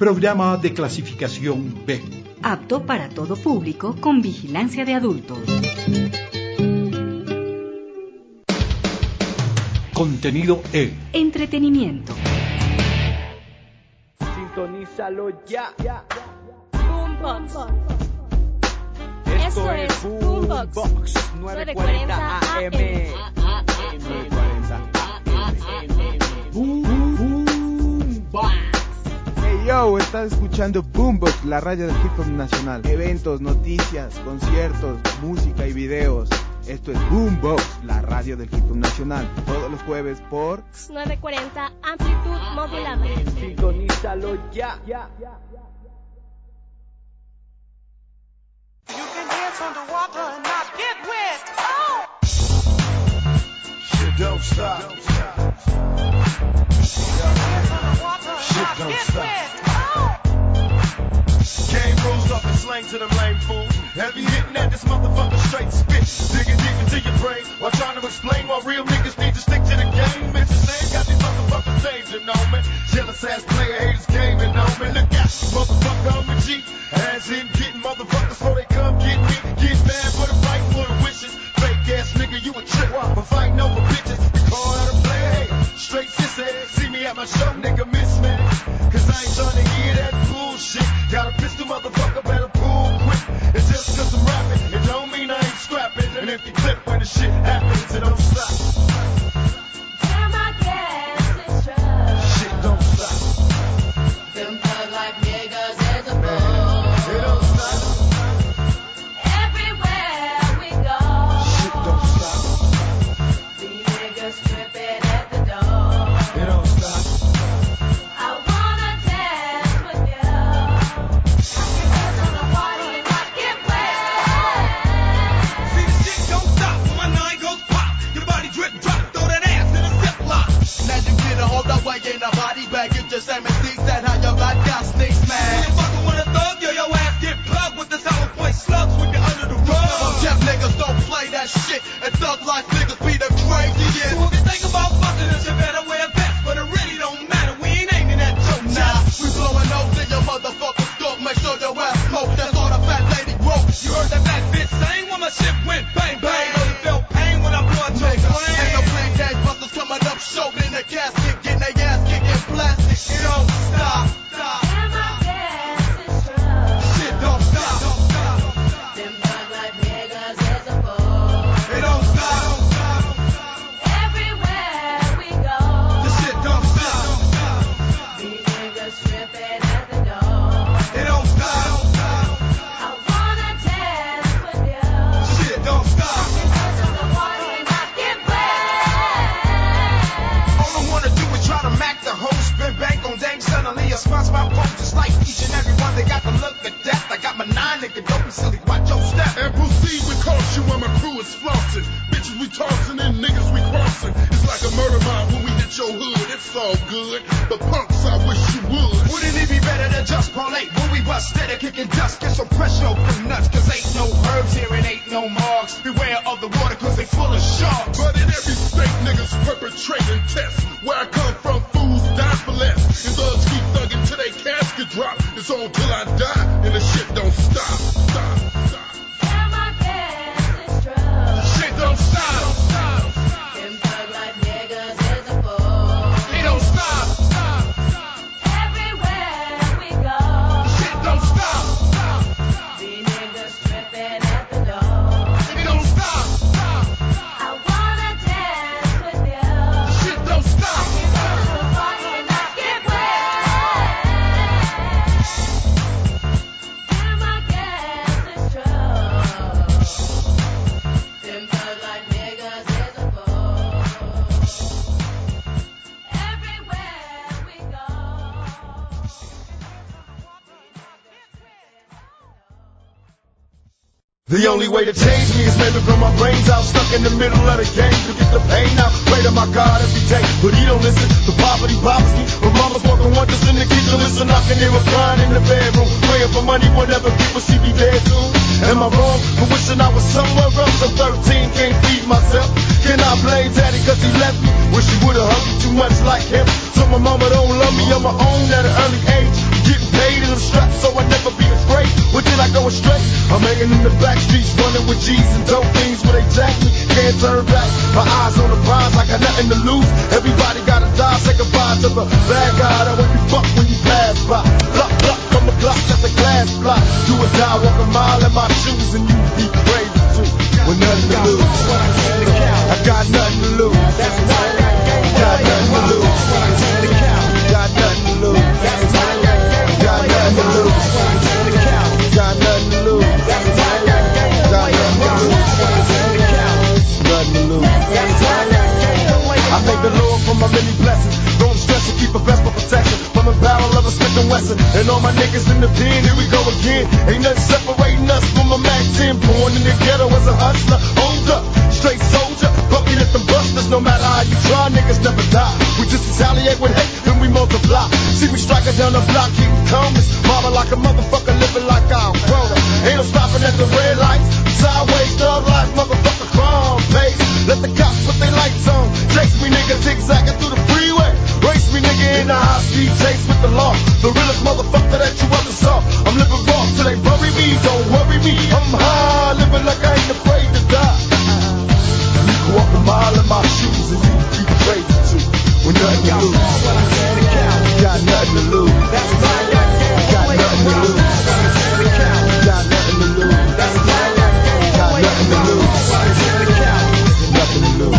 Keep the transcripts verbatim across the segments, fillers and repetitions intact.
Programa de clasificación B. Apto para todo público con vigilancia de adultos. Contenido E. Entretenimiento. Sintonízalo ya. Boombox. Esto es Boombox nueve cuarenta A M. nueve cuarenta A M. Boombox. Hey yo, estás escuchando Boombox, la radio del hip hop nacional. Eventos, noticias, conciertos, música y videos. Esto es Boombox, la radio del hip hop nacional. Todos los jueves por nueve cuarenta amplitud modulada. Sintonízalo ya. Underwater and not get wet. Oh! Shit don't stop. Shit don't stop. Game rules up and slang to them lame fools. Heavy hitting at this motherfucker straight spit. Digging deep into your brain while trying to explain why real niggas need to stick to the game. Bitches saying got these motherfuckers changing on me. Jealous ass player haters gaming on me. Look out, motherfucker, I'm a G. As in getting motherfuckers before they come get me. Get mad for the fight for the wishes. Fake ass nigga, you a trick. For fighting over bitches, we call that a play. Straight sissy, see me at my show, nigga, miss me. Cause I ain't trying to hear that bullshit. Got a pistol, motherfucker, better pull quick. It's just cause I'm rapping, it don't mean I ain't scrapping. And if you clip when the shit happens, it don't stop. Damn, I guess it's true. Shit don't stop. Them thug like niggas is a Man, fool. it don't stop. Everywhere we go. Shit don't stop. These niggas tripping at the door. It don't stop. I wanna dance with you. I can dance on the party and not get wet. See, the shit don't stop when my nine goes pop. Your body drip drop, throw that ass in a ziplock. Now you get a hold up while in a body bag. You just M C that how your life got snakes, man. You fucking with a thug, yo, your ass get plugged with the sour point slugs. Sweep you under the rug. Some Jeff niggas don't play that shit. And thug life niggas be the craziest. So if you think about fucking us, you better wear a vest. But it really don't matter, we ain't aiming at your nah, we blowing O's in your motherfucking skull. Make sure your ass smoke. That's all the fat lady wrote. You heard that fat bitch saying when my shit went bang bang. Know you felt pain when I blew out your brain. Ain't no plain gang busters coming up short in the casket, getting their ass kicked in plastic. It don't stop. Stop. Damn, I guess it's true. Shit don't stop. Them thug like niggas is a fool. It don't stop. Everywhere we go. The shit don't stop. These niggas tripping at the door. It don't stop. I wanna dance with you. Shit don't stop. Dance on the party and not get wet. All I wanna do is try to mac the hoe, spin bank on dang suddenly a sponsor my phone just like each and every one. They got the look of death. I got my nine nigga, don't be silly, watch your step. And proceed with caution when my crew is flossing. Bitches we tossing and niggas we crossing. It's like a murder mob when we hit your hood. It's all good. The punks, I wish you would. Wouldn't it be better to just parlay when we bust steady kicking dust? Get some pressure off them nuts, cause ain't no herbs here and ain't no marks. Beware of the water cause they full of sharks. But in every state, niggas perpetrating tests. Where I come from, fools die for less. And thugs keep thugging till they casket drop. It's on till I die, and the shit don't stop. Stop, stop. Damn, I guess it's true. Shit don't stop. Them thug like niggas is a fool. It don't stop. Everywhere we go. Shit don't stop. These niggas tripping at the door. It don't stop. I wanna dance with you. Shit don't stop. Dance on the party and not get wet. Damn, I guess it's true. Them thug like niggas is a fool. Everywhere we go. The only way to change me is maybe from my brains out, stuck in the middle of the game to get the pain out. Pray to my God every day, but he don't listen. The poverty bothers me. My mama's walking wonders in the kitchen, listen, I can hear her crying in the bedroom, praying for money whenever people see me dead soon. Am I wrong for wishing I was somewhere else? I'm thirteen, can't feed myself. Can I blame daddy cause he left me? Wish he would've hugged me too much like him. So my mama don't love me on my own at an early age. Getting paid I'm hanging in the back streets, running with G's and dope things where they jack me. Can't turn back, my eyes on the prize, I got nothing to lose. Everybody gotta die, say goodbye to the bad guy that when you fuck when you pass by. Bluck, bluck from the Glock, that's a glass block. Do or die, walk a mile in my shoes and you be crazy too. With nothing to lose, I got nothing to lose. Got nothing to lose. Got nothing to lose. Got nothing to lose. Got nothing to lose. Got nothing to lose. Nothing to lose. I thank the Lord for my many blessings. Don't stress and keep a vest for protection. From a barrel of a Smith and Wesson. And all my niggas in the pen, here we go again. Ain't nothing separating us from a Mac ten. Born in the ghetto as a hustler. Hold up, straight soldier. Bucking at the busters. No matter how you try, niggas never die. We just retaliate with hate, then we multiply. See me striking down the block, keeping calmness. Mama like a motherfucker, living like I'm grown up. Ain't no stopping at the red lights. Sideways, thug life, motherfucker, crime pace. Let the cops put their lights on. Chase me, nigga, zigzagging through the freeway. Race me, nigga, in a high-speed chase with the law. The realest motherfucker that you ever saw. I'm living raw till they bury me. Don't worry me, I'm high, living like I ain't afraid to die. You can walk a mile in my shoes and you be crazy too. With nothing to lose. Got nothing to lose. Got nothing to lose. Got nothing to lose. Got nothing to lose. Nothing to lose.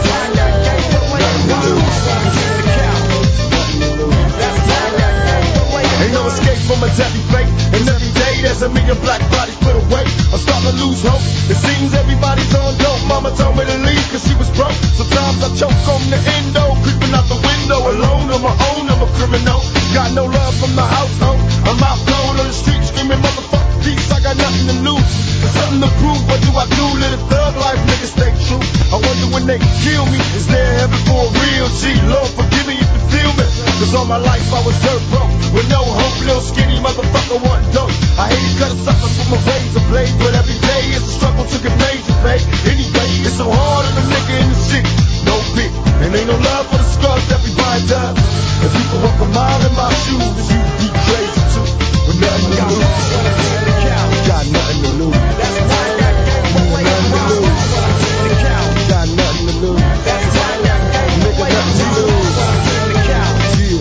Ain't no escape from a deadly fate. And every day there's a million black bodies put away. I'm starting to lose hope. It seems everybody's on dope. Mama told me to leave cause she was broke. Sometimes I choke on the endo. Creeping out the window alone on my own. I'm a criminal. Got no love from the household. I'm out cold on the street screaming motherfucker peace. I got nothing to lose. There's something to prove. What do I do? Let a thug life niggas stay true. I wonder when they kill me. Is there heaven for a real G? Lord forgive me if you feel me. Cause all my life I was dirt broke. With no hope, little skinny motherfucker want dope. I hate to cut a sucker from a razor blade. But every day it's a struggle to get major pay. Anyway, it's so hard on a nigga in the city. No pity. And ain't no love for the scars everybody does. If you can walk a mile in my shoes, you be crazy too. With nothing to lose. Got nothing to lose. Got nothing to lose. Got nothing to lose. Nigga, nothing to lose. Yeah.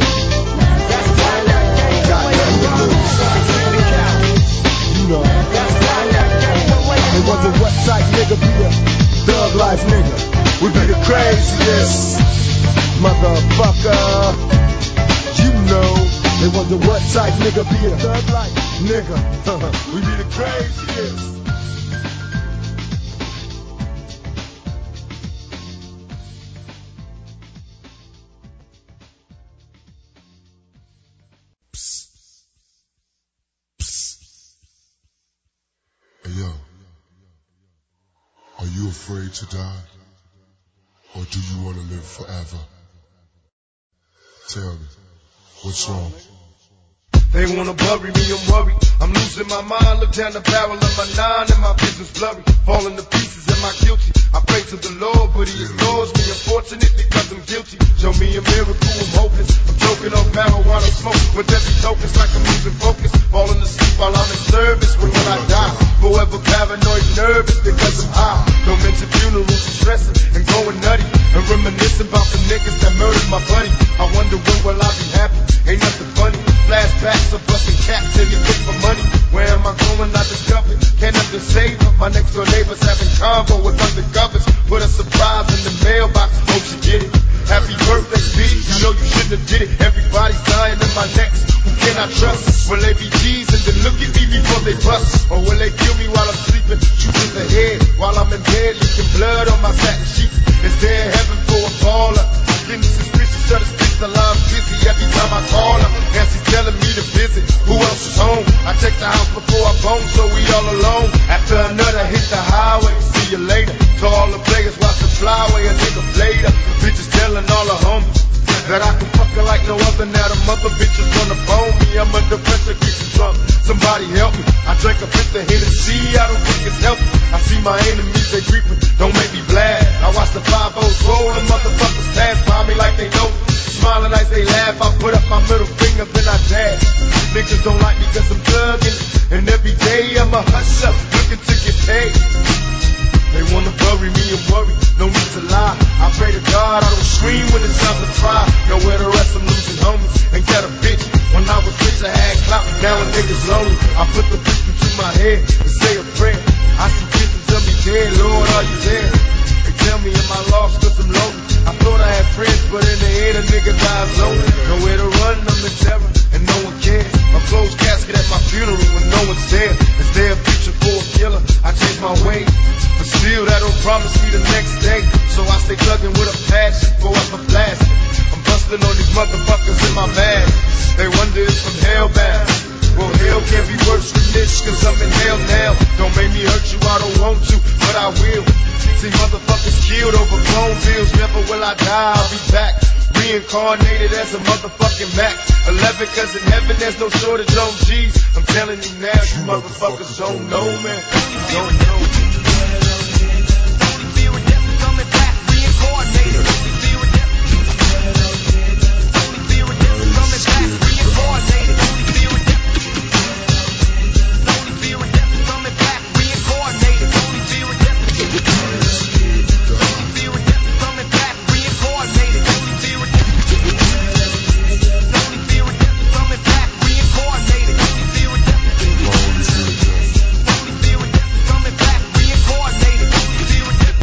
Got nothing to lose. You know. They wonder what type nigga be a thug life nigga. We be the craziest motherfucker. You know. They wonder what type nigga be a thug life nigga. We be the craziest. Hey yo, are you afraid to die? Or do you want to live forever? Tell me, what's wrong? They wanna bury me, I'm worried. I'm losing my mind, look down the barrel of my nine and my vision's blurry. Falling to pieces, am I guilty? I pray to the Lord, but he ignores me, unfortunately, cause I'm guilty. Show me a miracle, I'm hopeless. I'm choking off marijuana smoke. With every token, it's like I'm losing focus. Falling asleep while I'm in service, when will I die? Forever paranoid, nervous, because I'm high. Don't mention funerals, I'm stressing and going nutty. And reminiscing about the niggas that murdered my buddy. I wonder when will I be happy? Ain't nothing funny. Flashbacks of busting caps, anything for money. Where am I going? I discovered. Can't nothing save her. My next door neighbors having convo with undercovers. Put a surprise in the mailbox. Hope she get it. Happy birthday, bitch. You know you shouldn't have did it. Everybody's dying in my next. Who can I trust? Will they be G's and then look at me before they bust? Or will they kill me while I'm sleeping? Shoot in the head while I'm in bed, leaking blood on my satin sheets. Is there heaven for a baller? Getting suspicious of the sticks till I'm busy every time I call her. And she's telling me to visit. Who else is home? I check the house before I bone, so we all alone. After another hit the highway, see you later. To all the players watch the flyway, a nigga later. Bitches telling all the homies that I can fuck her like no other. Now the mother bitches wanna bone me. I'm under pressure, getting drunk. Somebody help me. I drank a fifth of Hennessy, I don't think it's healthy. I see my enemies, they creeping, don't make me blast. I watch the five O's roll, the motherfuckers pass by me like they know. Smiling like they laugh, I put up my middle finger, then I dash. Niggas don't like me cause I'm thugging, and every day I'm a hustler. I put the pistol to my head and say a prayer. I see visions of me dead, Lord, are you there? They tell me am I lost cause I'm lonely. I thought I had friends, but in the head a nigga dies lonely. Nowhere to run, I'm in terror, and no one cares. My closed casket at my funeral when no one's there. Is there a future for a killer? I change my ways, but still that don't promise me the next day. So I stay plugging with a passion for a blasting. I'm busting on these motherfuckers in my bag. They wonder if I'm hellbound. Well, hell can't be worse than this, cause I'm in hell now. Don't make me hurt you, I don't want to, but I will. See motherfuckers killed over clone bills. Never will I die, I'll be back. Reincarnated as a motherfucking Mac eleven, cause in heaven there's no shortage on G's. I'm telling you now, you motherfuckers don't know, man. You don't know. Only fear of death is coming back, reincarnated. Only fear of death. Only fear of death is coming back, reincarnated. Only fear of death. Only fear of death is coming back, reincarnated. Only fear of death. Only fear of death is coming back, reincarnated. Only fear of death. Only fear of death is coming back, reincarnated. Only fear of death. Only fear of death is coming back, reincarnated. Only fear of death.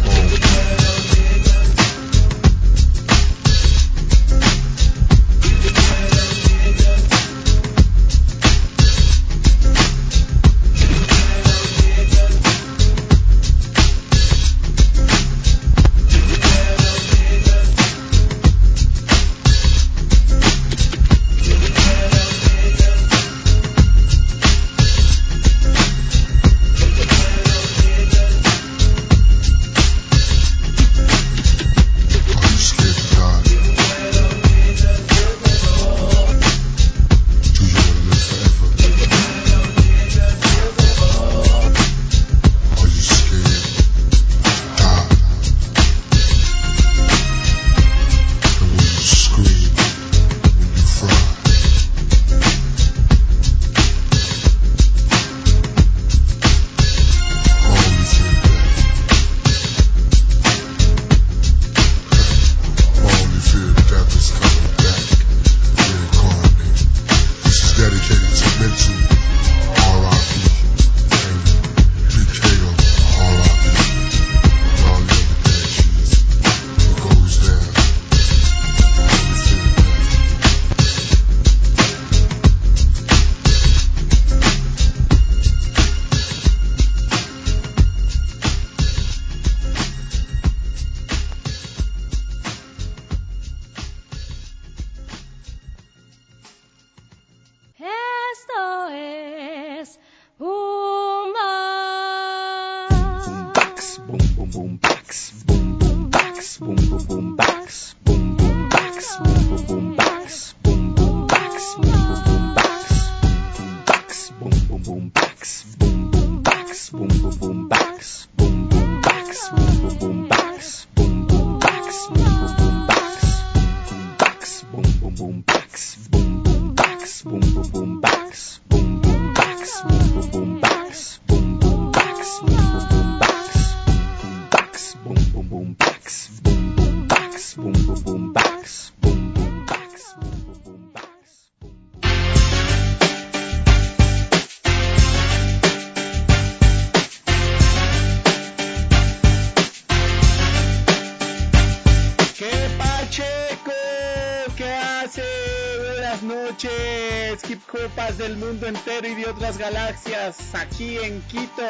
Del mundo entero y de otras galaxias, aquí en Quito,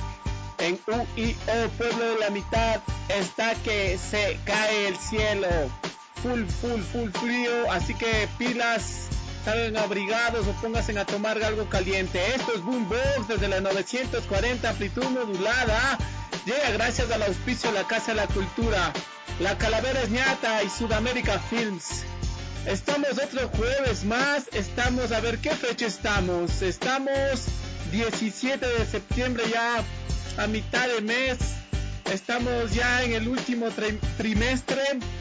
en U I O, pueblo de la mitad, está que se cae el cielo, full, full, full frío, así que pilas, salgan abrigados o pónganse a tomar algo caliente. Esto es Boombox desde la novecientos cuarenta, amplitud modulada, llega gracias al auspicio de la Casa de la Cultura, La Calavera es ñata y Sudamérica Films. Estamos otro jueves más, estamos, a ver qué fecha estamos, estamos diecisiete de septiembre, ya a mitad de mes, estamos ya en el último tri- trimestre,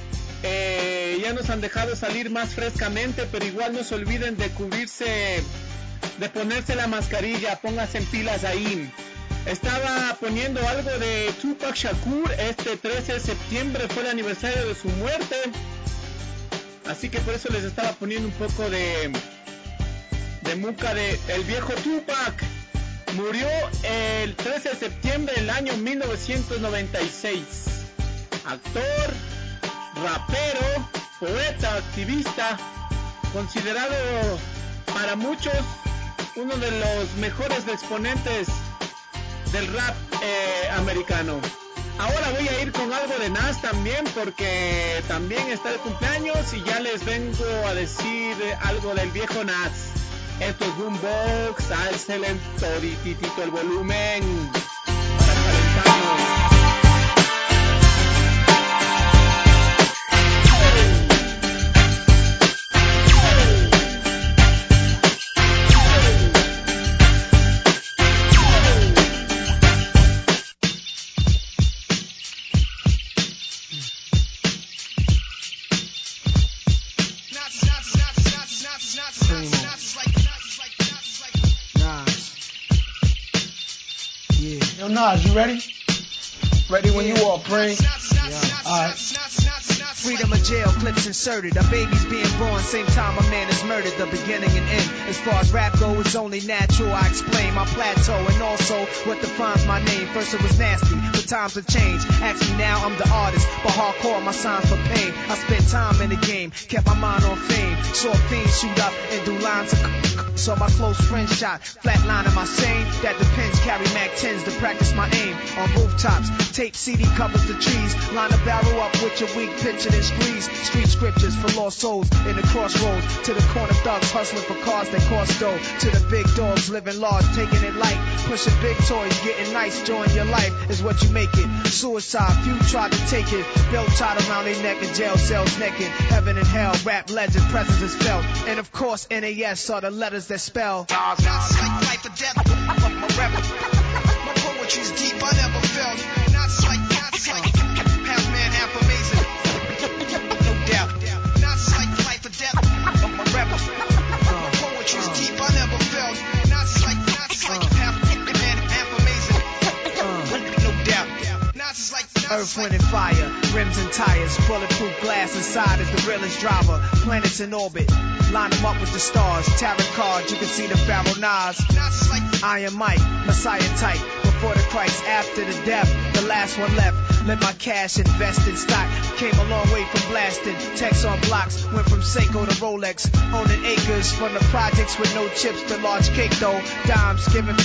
eh, ya nos han dejado salir más frescamente, pero igual no se olviden de cubrirse, de ponerse la mascarilla, pónganse en pilas ahí. Estaba poniendo algo de Tupac Shakur, este trece de septiembre fue el aniversario de su muerte. Así que por eso les estaba poniendo un poco de de muca de el viejo Tupac. Murió el trece de septiembre del año mil novecientos noventa y seis. Actor, rapero, poeta, activista, considerado para muchos uno de los mejores exponentes del rap eh, americano. Ahora voy a ir con algo de Nas también, porque también está de cumpleaños y ya les vengo a decir algo del viejo Nas. Esto es Boombox, alcelen todititito el volumen para calentarnos. Yo, Nas, you ready? Ready when you are, Prince. Yeah. All right. Freedom of jail clips inserted. A baby's being born, same time a man is murdered. The beginning and end. As far as rap go, it's only natural. I explain my plateau and also what defines my name. First it was nasty, but times have changed. Ask me now, I'm the artist, but hardcore my signs for pain. I spent time in the game, kept my mind on fame. Saw fiends shoot up and do lines of saw my close friend shot, flatlining my sane. That depends, carry Mac tens to practice my aim. On rooftops, tape C D covers the trees. Line a barrel up with your weak picture and squeeze. Street scriptures for lost souls in the crossroads. To the corner thugs hustling for cars that cost dough. To the big dogs living large, taking it light. Pushing big toys, getting nice, join your life is what you make it. Suicide, few tried to take it. Belt tied around their neck in jail cells naked. Heaven and hell, rap legend, presence is felt. And of course N A S are the letters that spell Nas, Nas, like life or death. My rap, my poetry's deep, I never felt. Nas like, Nas like half man, half amazing. No doubt. Nas like life or death. My rap, my poetry's deep, I never felt. Nas like, Nas like half man, half amazing. No doubt. Nas is like Earth, wind, and fire, rims and tires, bulletproof glass inside is the realest driver. Planets in orbit, line them up with the stars. Tarot cards, you can see the Pharaoh Nas. Iron Mike, Messiah type. Before the Christ, after the death, the last one left. Let my cash invest in stock. Came a long way from blasting. Text on blocks, went from Seiko to Rolex. Owning acres from the projects with no chips to large cake though. Dimes giving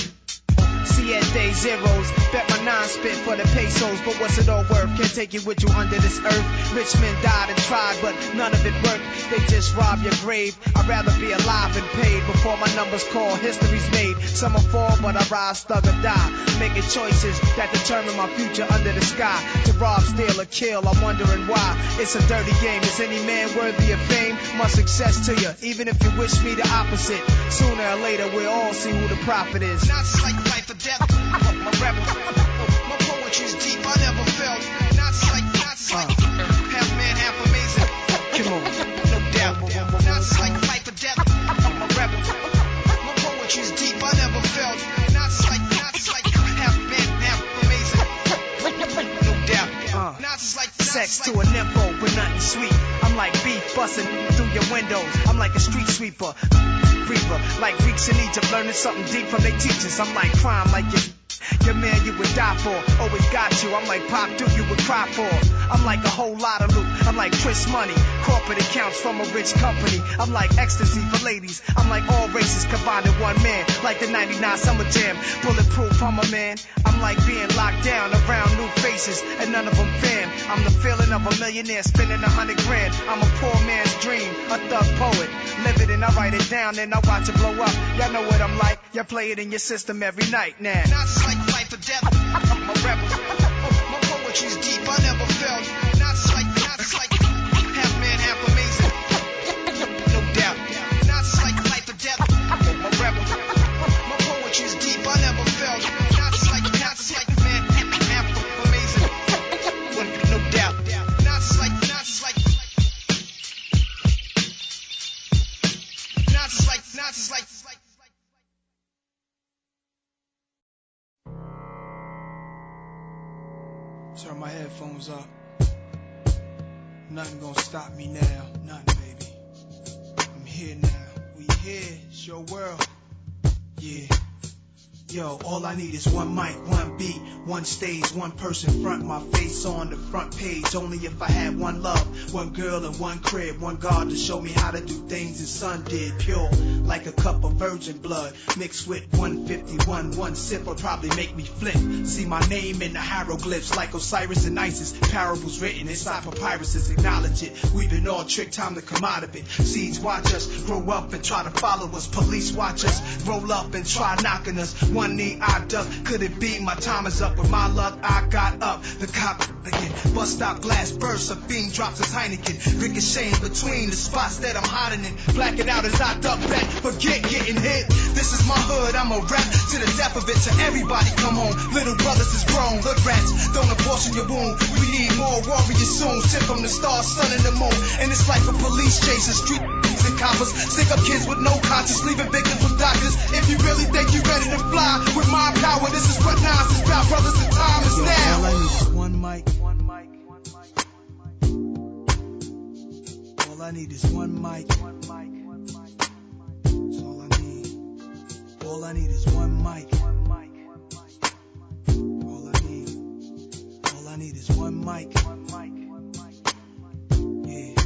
Siete zeros, bet my nine spit for the pesos, but what's it all worth? Can't take it with you under this earth. Rich men died and tried, but none of it worked. They just rob your grave. I'd rather be alive and paid before my numbers call. History's made. Some will fall, but I rise, thug or die. Making choices that determine my future under the sky. To rob, steal, or kill, I'm wondering why. It's a dirty game. Is any man worthy of fame? Much success to you, even if you wish me the opposite. Sooner or later, we'll all see who the prophet is. Not like life or death. My rap, my poetry's deep. I never felt. Not like, not like half man, half amazing. Come on, no doubt. Not like life or death. My rap, my poetry's deep. I never felt. Not like, not like half man, half amazing. No doubt. Uh, not like sex to a nympho, but nothing sweet. I'm like beef busting through your windows. I'm like a street sweeper. Breather, like Greeks in Egypt, learning something deep from their teachers. I'm like crime, like your, your man you would die for. Always got you. I'm like Pop Duke, you would cry for. I'm like a whole lot of loot. I'm like Chris Money, corporate accounts from a rich company. I'm like ecstasy for ladies. I'm like all races combined in one man. Like the ninety-nine Summer Jam, bulletproof. I'm a man. I'm like being locked down around new faces, and none of them fam. I'm the feeling of a millionaire spending a hundred grand. I'm a poor man's dream, a thug poet. Live it and I write it down, then I watch it blow up. Y'all know what I'm like. Y'all play it in your system every night now. Not like life or death. I'm a rebel. My poetry's deep. I never felt. Not like, not like half man, half amazing. No doubt. Not like life or death. I'm a rebel. My poetry's deep. I never felt. Not like, not like man, half amazing. No doubt. Not like, not like. Not like, not like. Turn my headphones up. Nothing gonna stop me now. Nothing, baby. I'm here now. We here. It's your world. Yeah. Yo, all I need is one mic, one beat, one stage, one person front, my face on the front page. Only if I had one love, one girl and one crib, one God to show me how to do things his son did. Pure, like a cup of virgin blood, mixed with one fifty-one. One sip will probably make me flip. See my name in the hieroglyphs, like Osiris and Isis. Parables written inside papyruses, acknowledge it. We've been all tricked, time to come out of it. Seeds watch us grow up and try to follow us. Police watch us roll up and try knocking us. One knee I duck, could it be my time is up? With my luck I got up, the cop again. Bus stop glass bursts, a fiend drops his Heineken. Ricocheting between the spots that I'm hiding in. Blacking out as I duck back, forget getting hit. This is my hood, I'm a rap to the death of it. To everybody come home, little brothers is grown. Hood rats, don't abortion your wound. We need more warriors soon. Sent from the stars, sun and the moon. And it's like a police chase, a street and coppers. Stick up kids with no conscience, leaving victims with doctors. If you really think you ready to fly with my power, this is what Nas is about, brothers. The time is now. All I need is one mic, one mic, one mic, one mic. All I need is one mic, one mic, one mic. That's all I need. All I need is one mic, one mic, one mic. All I need, all I need is one mic, one mic, one mic. Yeah.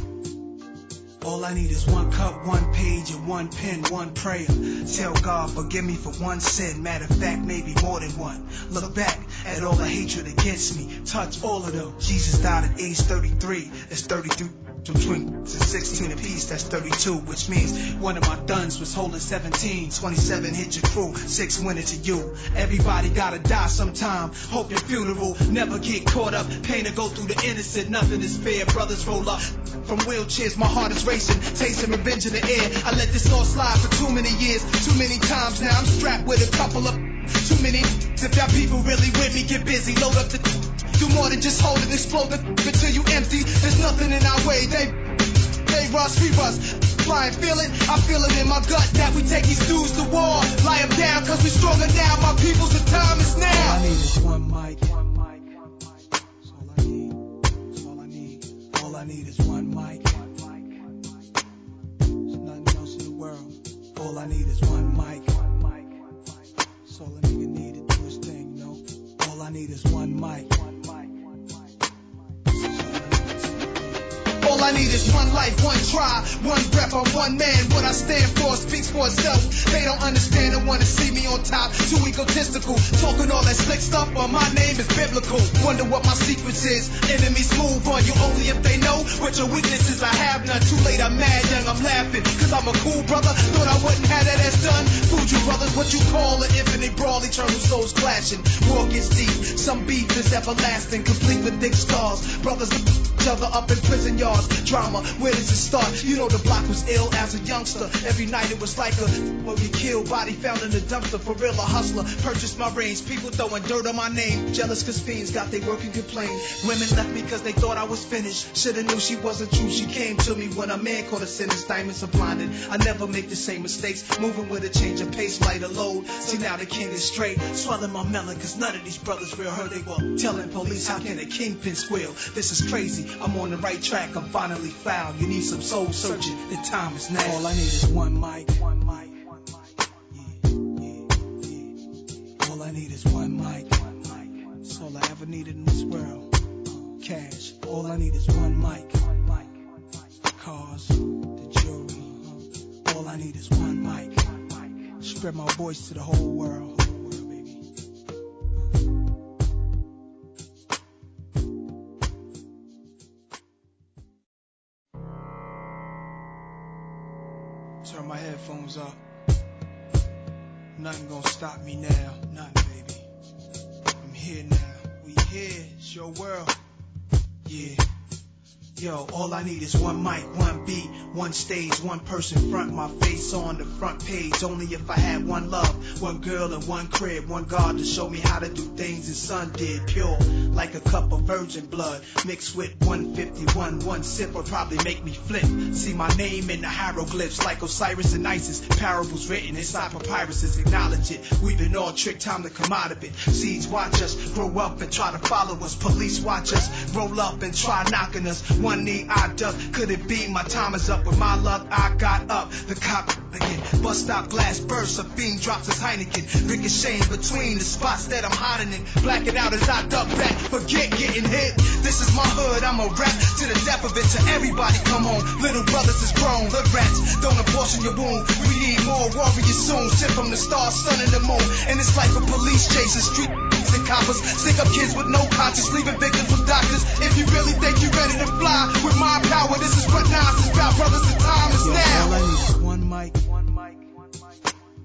All I need is one cup, one page, and one pen, one prayer. Tell God, forgive me for one sin. Matter of fact, maybe more than one. Look back at all the hatred against me. Touch all of them. Jesus died at age thirty-three. That's thirty-three. Between sixteen apiece, that's thirty-two, which means one of my duns was holding seventeen. twenty-seven hit your crew, six went into you. Everybody gotta die sometime. Hope your funeral never get caught up. Pain to go through the innocent, nothing is fair. Brothers roll up from wheelchairs, my heart is racing. Tasting revenge in the air. I let this all slide for too many years, too many times now. I'm strapped with a couple of too many. If y'all people really with me, get busy, load up the. Do more than just hold it, explode it until you empty. There's nothing in our way. They, they rush, we rush. Flying, feel it, I feel it in my gut that we take these dudes to war. Lie them down, cause we stronger now. My people's, the time is now. All I need is one mic, one mic, one mic. That's all I need. That's all I need. All I need is one mic, one mic, one mic. There's nothing else in the world. All I need is one mic, one mic, one mic. That's all a nigga need to do his thing, you know. All I need is one mic. All I need is one life, one try, one breath, I'm one man. What I stand for speaks for itself. They don't understand and want to see me on top. Too egotistical, talking all that slick stuff, but my name is biblical. Wonder what my secrets is. Enemies move on you only if they know what your weaknesses. I have none. Too late, I'm mad young, I'm laughing, cause I'm a cool brother. Thought I wouldn't have that ass done. Food you brothers, what you call an infinite brawl, eternal souls clashing. War gets deep, some beef is everlasting, complete with thick scars. Brothers each other up in prison yards. Drama, where does it start? You know the block was ill as a youngster. Every night it was like a when we killed, body found in the dumpster. For real, a hustler, purchased my range. People throwing dirt on my name. Jealous cause fiends got they work and complain. Women left me cause they thought I was finished. Shoulda knew she wasn't true. She came to me when a man caught a sentence. Diamonds are blinded. I never make the same mistakes. Moving with a change of pace, lighter load. See now the king is straight. Swelling my melon cause none of these brothers real. Heard they were telling police how can a kingpin squeal. This is crazy. I'm on the right track. I'm finally found. You need some soul searching. The time is now. All I need is one mic, one mic, one mic. Yeah, yeah, yeah. All I need is one mic, one mic. That's all I ever needed in this world. Cash. All I need is one mic, one mic. The cars, the jewelry. All I need is one mic, one mic. Spread my voice to the whole world. Turn my headphones up. Nothing gonna stop me now. Nothing, baby. I'm here now. We here. It's your world. Yeah. Yo, all I need is one mic, one beat, one stage, one person front, my face on the front page. Only if I had one love, one girl and one crib, one God to show me how to do things his son did. Pure, like a cup of virgin blood, mixed with one fifty-one. One sip will probably make me flip. See my name in the hieroglyphs, like Osiris and Isis. Parables written inside papyruses, acknowledge it. We've been all tricked, time to come out of it. Seeds watch us grow up and try to follow us. Police watch us roll up and try knocking us. One knee I duck, could it be my time is up? But with my luck, I got up. The cop again. Bust out glass bursts. A fiend drops his Heineken. Ricocheting between the spots that I'm hiding in. Blacking out as I duck back. Forget getting hit. This is my hood. I'm a rap to the death of it. To everybody, come on. Little brothers is grown. Hood rats, don't abortion your wound. We need more warriors soon. Sent from the stars, sun, and the moon. And it's like a police chasing street and coppers. Stick up kids with no conscience, leaving victims with doctors. If you really think you're ready to fly with my power, this is what nonsense about, brothers. The time is now. All I need is one mic. One mic. One mic.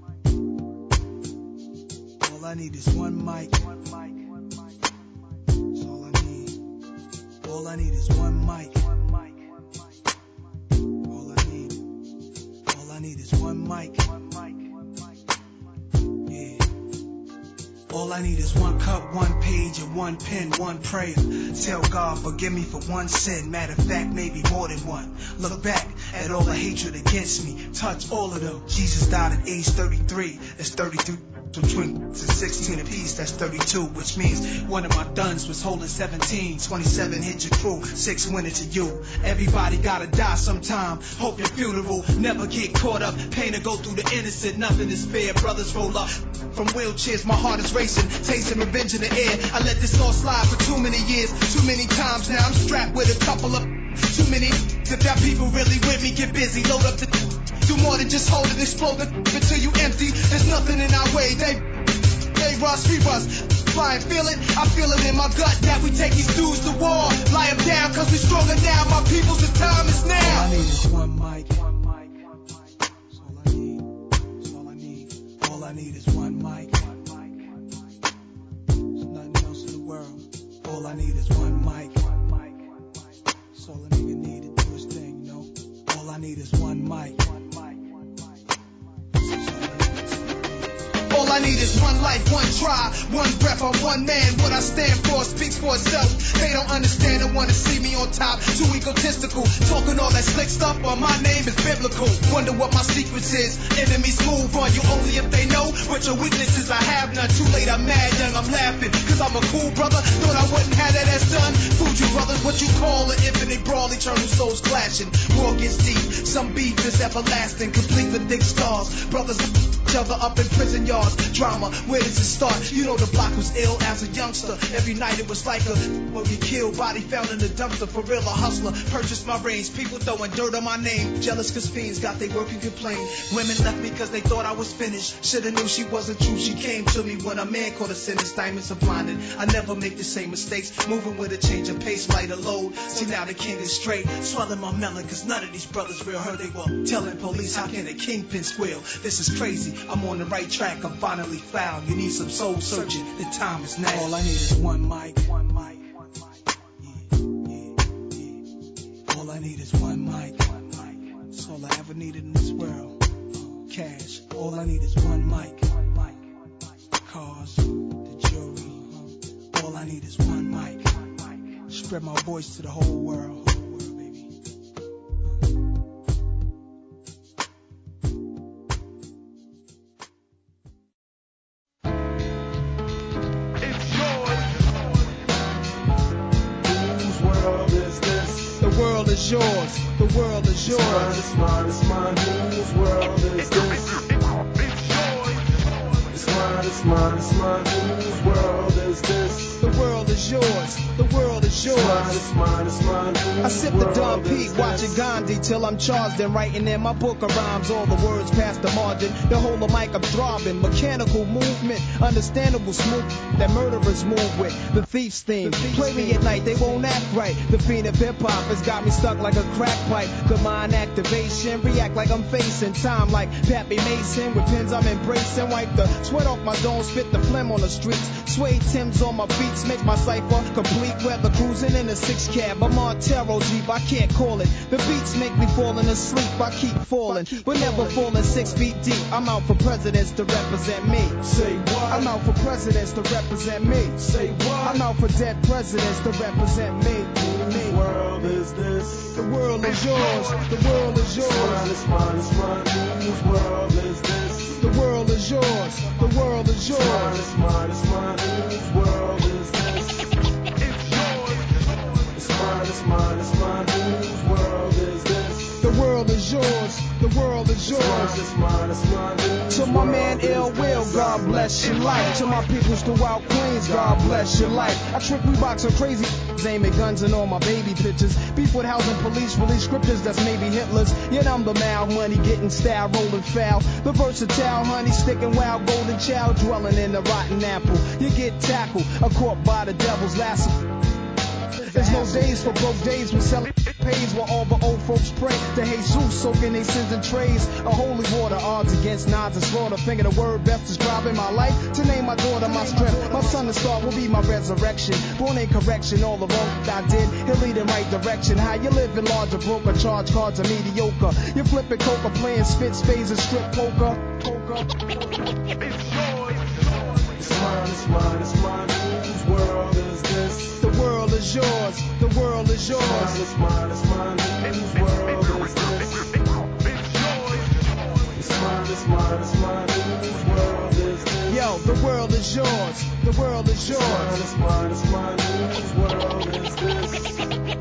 All I need is one mic. One mic. One mic. That's all I need. All I need is one mic. One mic. All I need. All I need is one mic. One mic. Yeah. All I need is one cup, one page, and one pen, one prayer. Tell God, forgive me for one sin. Matter of fact, maybe more than one. Look back at all the hatred against me. Touch all of them. Jesus died at age thirty-three. That's thirty-three. Between sixteen apiece, that's thirty-two, which means one of my duns was holding seventeen. twenty-seven hit your crew, six went it to you. Everybody gotta die sometime. Hope your funeral never get caught up. Pain to go through the innocent, nothing to spare. Brothers roll up from wheelchairs, my heart is racing, tasting revenge in the air. I let this all slide for too many years, too many times. Now I'm strapped with a couple of too many. If that people really with me, get busy, load up the do more than just hold it, explode it until you empty. There's nothing in our way. They, they rush, we rush. Flying, feel it, I feel it in my gut that we take these dudes to war. Lie them down, cause we stronger now. My people's, the time is now. All I need is one mic. One mic. One mic. That's all I need. That's all I need. All I need is one mic. One mic. One mic. There's nothing else in the world. All I need is one mic. One mic. One mic. That's all a nigga need to do his thing, you know. All I need is one mic. All I need is one life, one try, one breath, I'm one man. What I stand for speaks for itself. They don't understand and wanna see me on top. Too egotistical, talking all that slick stuff, but my name is biblical. Wonder what my secrets is. Enemies move on you only if they know what your weaknesses. I have none. Too late, I'm mad, young, I'm laughing, cause I'm a cool brother. Thought I wouldn't have that as done. Food you brothers, what you call an infinite brawl, eternal souls clashing. War gets deep, some beef is everlasting, complete with thick scars. Brothers each other up in prison yards. Drama, where does it start? You know the block was ill as a youngster. Every night it was like a will get killed, body found in the dumpster. For real, a hustler, purchased my range. People throwing dirt on my name. Jealous cause fiends got they work and complain. Women left me cause they thought I was finished. Shoulda knew she wasn't true. She came to me when a man caught a sentence. Diamonds are blinded. I never make the same mistakes. Moving with a change of pace, lighter load. See now the king is straight. Swelling my melon cause none of these brothers real. Heard they were telling police how can a kingpin squeal. This is crazy. I'm on the right track. I'm finally found. You need some soul searching. The time is now. All I need is one mic. One mic. One mic. Yeah, yeah, yeah. All I need is one mic. One mic. That's all I ever needed in this world. Uh, cash. All I need is one mic. One mic. Cars. The jewelry. Uh, all I need is one mic. One mic. Spread my voice to the whole world. Yours, the world is yours. It's mine, it's mine, it's mine. Whose world is this? It's mine, it's mine, it's mine. Whose world is this? The world is yours. The world is yours. It's mine, it's mine, it's mine. I sip the Don Pete, watching Gandhi till I'm charged and writing in my book of rhymes. All the words past the margin. The whole of mic I'm throbbing. Mechanical movement, understandable smooth that murderers move with. The thief's theme. Play me at night, they won't act right. The fiend of hip hop has got me stuck like a crack pipe. Good mind activation, react like I'm facing time like Pappy Mason. With pins I'm embracing, wipe the sweat off my dome, spit the phlegm on the streets. Suede Timbs on my beats, make my cipher complete. Weather cruising in a six cab, I'm on Montero Jeep, I can't call it. The beats make me falling asleep, I keep falling, but never falling six feet deep. I'm out for presidents to represent me. Say what? I'm out for presidents to represent me. Say what? I'm out for dead presidents to represent me. Whose world is this? The world is yours. The world is yours. It's mine, it's mine, it's mine. Whose world is this? The world is yours. The world is yours. It's mine, it's mine, it's mine. Whose world is this? It's mine, it's mine, it's mine. Whose world is this? The world is It's mine, it's mine, it's mine. To my man Ill Will, God bless your life. To my peoples throughout Queens, God bless your life. I trick Reeboks on crazy, aim at guns and all my baby pictures. Beef with housing police, release scriptures that's maybe Hitler's. Yet I'm the mal money, getting style, rolling foul. The versatile honey, sticking wild, golden child, dwelling in the rotten apple. You get tackled, a caught by the devil's lasso. There's no days for broke days, we sell pays while all the old folks pray to Jesus, soaking their sins in trays. A holy water, odds against nods and slaughter. Finger the word best describing my life. To name my daughter my strength, my son the star will be my resurrection. Born in correction, all the wrong I did, he'll lead in right direction. How you living large or broke or charge cards are mediocre. You flipping coca, playing spit spades and strip poker. Poker. It's mine, it's mine, it's mine. Whose world is this? The world is yours, the world is yours. It's mine, it's mine, whose world is this? It's mine, it's mine, it's mine, whose world is this? Yo, the world is yours, the world is yours. It's mine, it's mine, it's mine, whose world is this?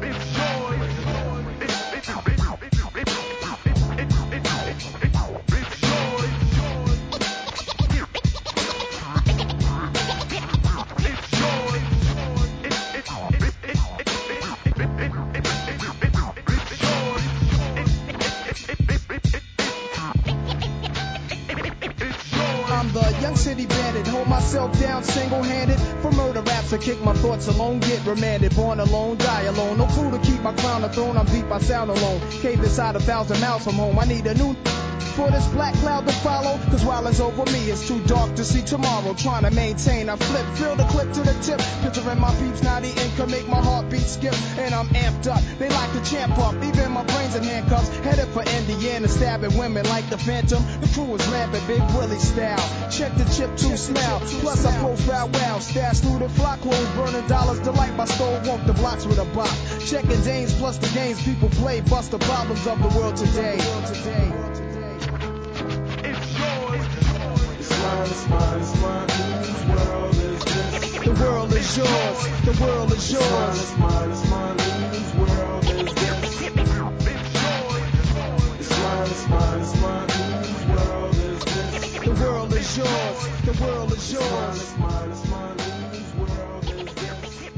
City bandit, hold myself down single-handed. For murder raps, I kick my thoughts alone, get remanded. Born alone, die alone. No clue to keep my crown the throne. I'm deep, I sound alone. Cave inside a thousand miles from home. I need a new for this black cloud to follow. Cause while it's over me, it's too dark to see tomorrow. Trying to maintain, I flip, fill the clip to the tip. Picturing my peeps, now the income make my heartbeat skip. And I'm amped up, they like to champ up. Even my brains in handcuffs, headed for Indiana. Stabbing women like the Phantom. The crew is rampant, Big Willie style. Check the chip to smell. Plus I profile wow. Stash through the flock, clothes burning dollars. Delight my stove, walk the blocks with a bop. Checking Danes plus the games people play. Bust the problems of the world today. It's mine, it's mine, whose world is this? The world is yours, the world is yours. It's mine, it's mine, whose world is this? It's mine, it's mine, it's mine, whose world is this? The world is yours, the world is yours. It's mine, it's mine, whose world is this?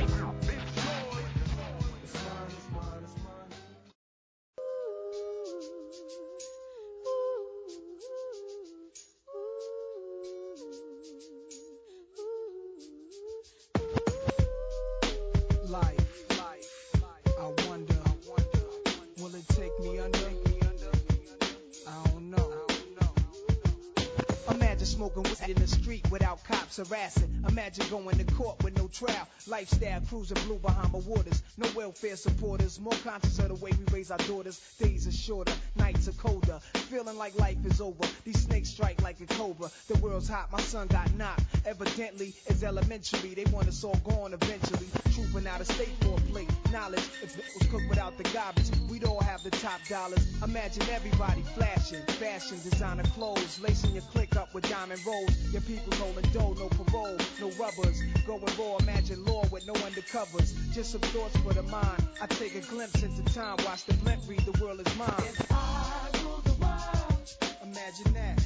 In the street without cops harassing. Imagine going to court with no trial. Lifestyle cruising blue Bahama waters. No welfare supporters. More conscious of the way we raise our daughters. Days are shorter, nights are colder. Feeling like life is over. These snakes strike like a cobra. The world's hot, my son got knocked. Evidently, it's elementary. They want us all gone eventually. Trooping out of state for a plate. Knowledge, if it was cooked without the garbage, we'd all have the top dollars. Imagine everybody flashing. Fashion, designer clothes. Lacing your click up with diamond rolls. Your people holding dough, no parole, no rubbers. Going raw, imagine law with no undercovers. Just some thoughts for the mind. I take a glimpse into time, watch the blimp read, the world is mine. If I rule the world, imagine that.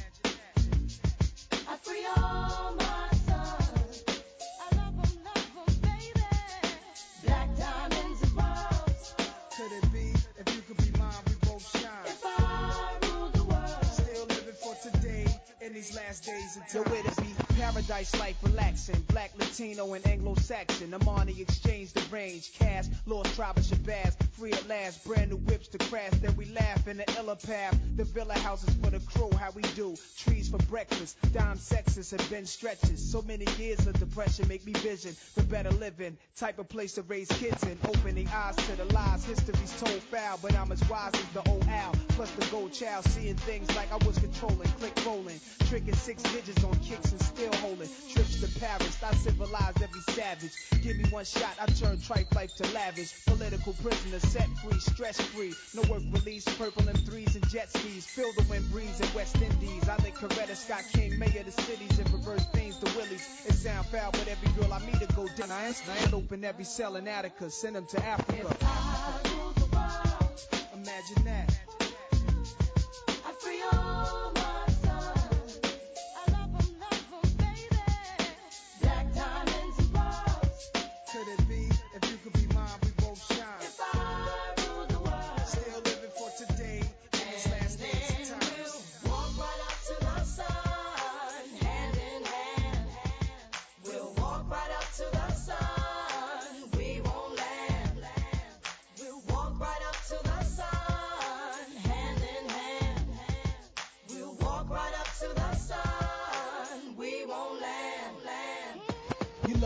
I free all my sons. I love them, love them, baby. Black diamonds and pearls. Could it be, if you could be mine, we both shine. If I rule the world, still living for today. In these last days until where to be paradise life relaxing. Black, Latino, and Anglo-Saxon. Amani exchange the range. Cash, lost tribe of Shabazz. Free at last, brand new whips to crash. Then we laugh in the illa path. The villa houses for the crew, how we do. Trees for breakfast. Dime sexes have been stretches. So many years of depression make me vision the better living. Type of place to raise kids in. Opening eyes to the lies. History's told foul, but I'm as wise as the old owl. Plus the gold child, seeing things like I was controlling. Click rolling. Tricking six digits on kicks and still holding. Trips to Paris, I civilized every savage. Give me one shot, I turn tripe life to lavish. Political prisoner, set free, stress free. No work release, purple M threes and jet skis. Feel the wind breeze in West Indies. I think Coretta Scott King, mayor of the cities, and reverse things to Willies. It sound foul, but every girl I meet to go down. I ain't open every cell in Attica, send them to Africa. if I rule the world, Imagine that. I free all my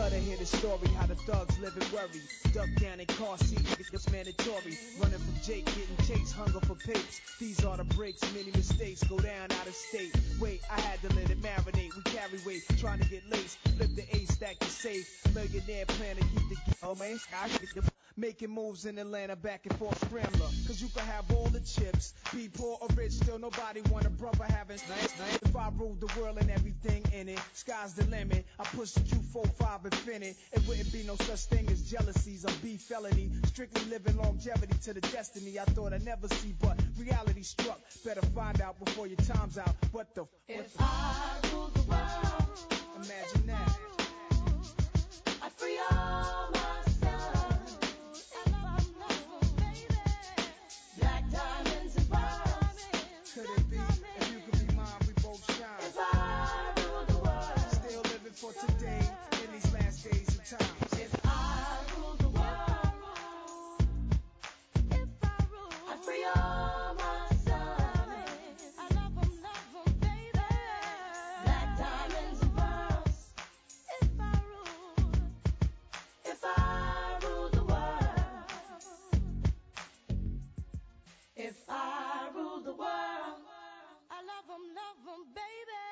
Love to hear the story, how the thugs live and worry. Duck down in car seat, it's mandatory. Running from Jake, getting chased, hunger for papes. These are the breaks, many mistakes go down out of state. Wait, I had to let it marinate. We carry weight, trying to get laced. Flip the ace, stack the safe. Millionaire plan to keep the gear. Oh man, I get the making moves in Atlanta, back and forth scrambler. Cause you can have all the chips, be poor or rich, still nobody want a brother having nice, nice. If I ruled the world and everything in it, sky's the limit. I push the Q forty-five infinite. It wouldn't be no such thing as jealousies or beef felony. Strictly living longevity to the destiny I thought I'd never see, but reality struck. Better find out before your time's out. What the? What if the? I rule the world, imagine that. I free all my. For today, in these last days and times. If I rule the world, if I rule, I free all my sons. I love them, love them, baby. Black diamonds and pearls. If I rule, if I rule the world, if I rule the world, I love them, love them, baby.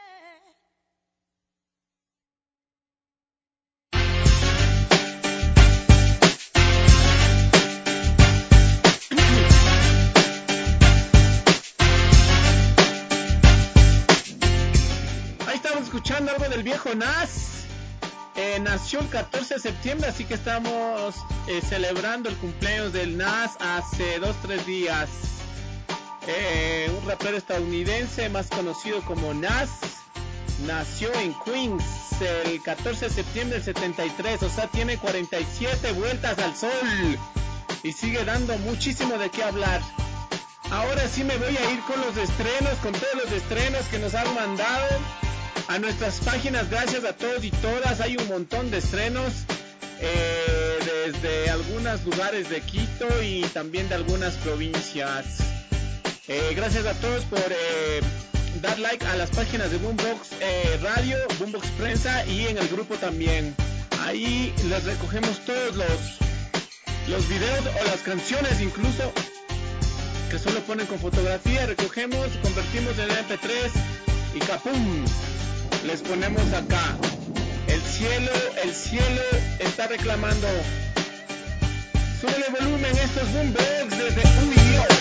Escuchando algo del viejo Nas. Eh, nació el catorce de septiembre, así que estamos eh, celebrando el cumpleaños del Nas hace dos tres días. Eh, un rapero estadounidense más conocido como Nas nació en Queens el catorce de septiembre del setenta y tres, o sea, tiene cuarenta y siete vueltas al sol y sigue dando muchísimo de qué hablar. Ahora sí me voy a ir con los estrenos, con todos los estrenos que nos han mandado a nuestras páginas. Gracias a todos y todas. Hay un montón de estrenos eh, desde algunos lugares de Quito y también de algunas provincias. Eh, gracias a todos por eh, dar like a las páginas de Boombox eh, Radio, Boombox Prensa y en el grupo también. Ahí les recogemos todos los, los videos o las canciones incluso que solo ponen con fotografía. Recogemos, convertimos en eme pe tres y capum. Les ponemos acá. El cielo, el cielo está reclamando. Súbele volumen, estos Boombox desde U I O.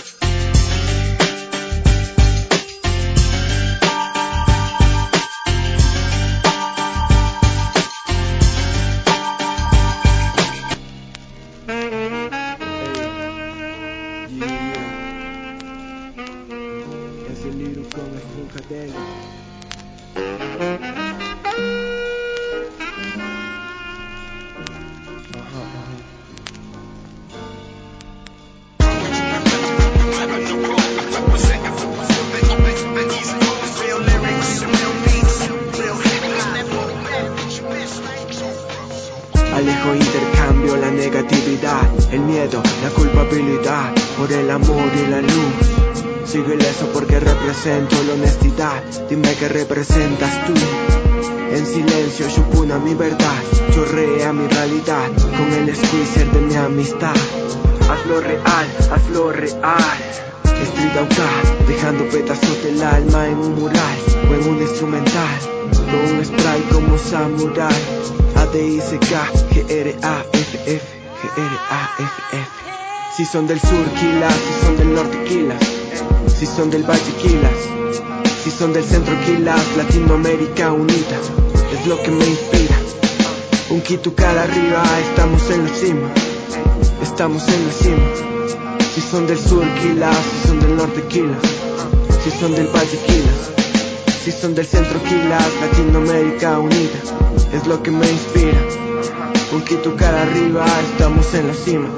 Alejo, intercambio la negatividad, el miedo, la culpabilidad, por el amor y la luz. Sigo ileso porque represento la honestidad. Dime qué representas tú. En silencio chupuna mi verdad, chorrea mi realidad con el squeezer de mi amistad. Hazlo real, hazlo real. Street Outcast, dejando pedazos del alma en un mural o en un instrumental, con un spray como samurai. A D I C K, G R A F F, G R A F F. Si son del sur, quilas, si son del norte, quilas, si son del valle, quilas, si son del centro, quilas. Latinoamérica unida es lo que me inspira. Un Quito cara arriba, estamos en la cima, estamos en la cima. Si son del sur, quilas, si son del norte, quilas, si son del valle, quilas, si son del centro, quilas. Latinoamérica unida es lo que me inspira. Un Quito cara arriba, estamos en la cima.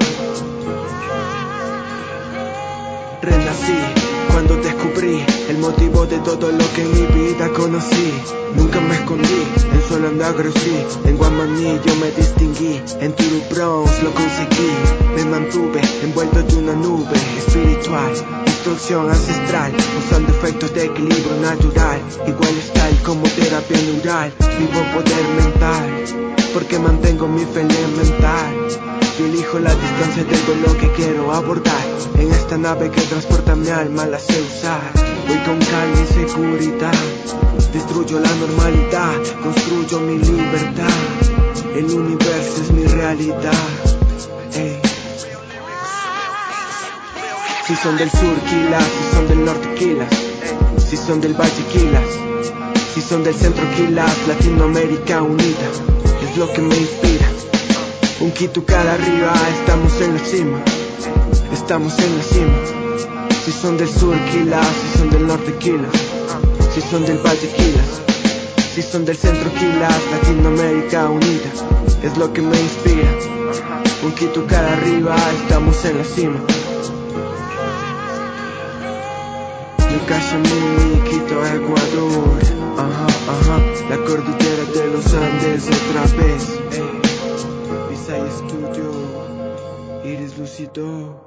Renací cuando descubrí el motivo de todo lo que en mi vida conocí. Nunca me escondí, en suelo negro sí, en Guamaní yo me distinguí, en Turu Bronx lo conseguí. Me mantuve envuelto de una nube espiritual, instrucción ancestral, usando efectos de equilibrio natural. Igual style como terapia neural, vivo poder mental. porque mantengo mi fe elemental. Yo elijo la distancia del vuelo que quiero abordar. En esta nave que transporta mi alma la sé usar. Voy con calma y seguridad. Destruyo la normalidad, construyo mi libertad. El universo es mi realidad. Ey. Si son del sur, quilas. Si son del norte, quilas. Si son del valle, quilas. Si son del centro, quilas. Latinoamérica unida es lo que me inspira. Un Quito cara arriba, estamos en la cima. Estamos en la cima. Si son del sur, quilas. Si son del norte, quilas. Si son del valle, quilas. Si son del centro, quilas. Latinoamérica unida es lo que me inspira. Un Quito cara arriba, estamos en la cima. Cachemira, Quito, Ecuador. Ajá, ajá. La cordillera de los Andes otra vez. Ey. Visay es tuyo. Iris lúcido.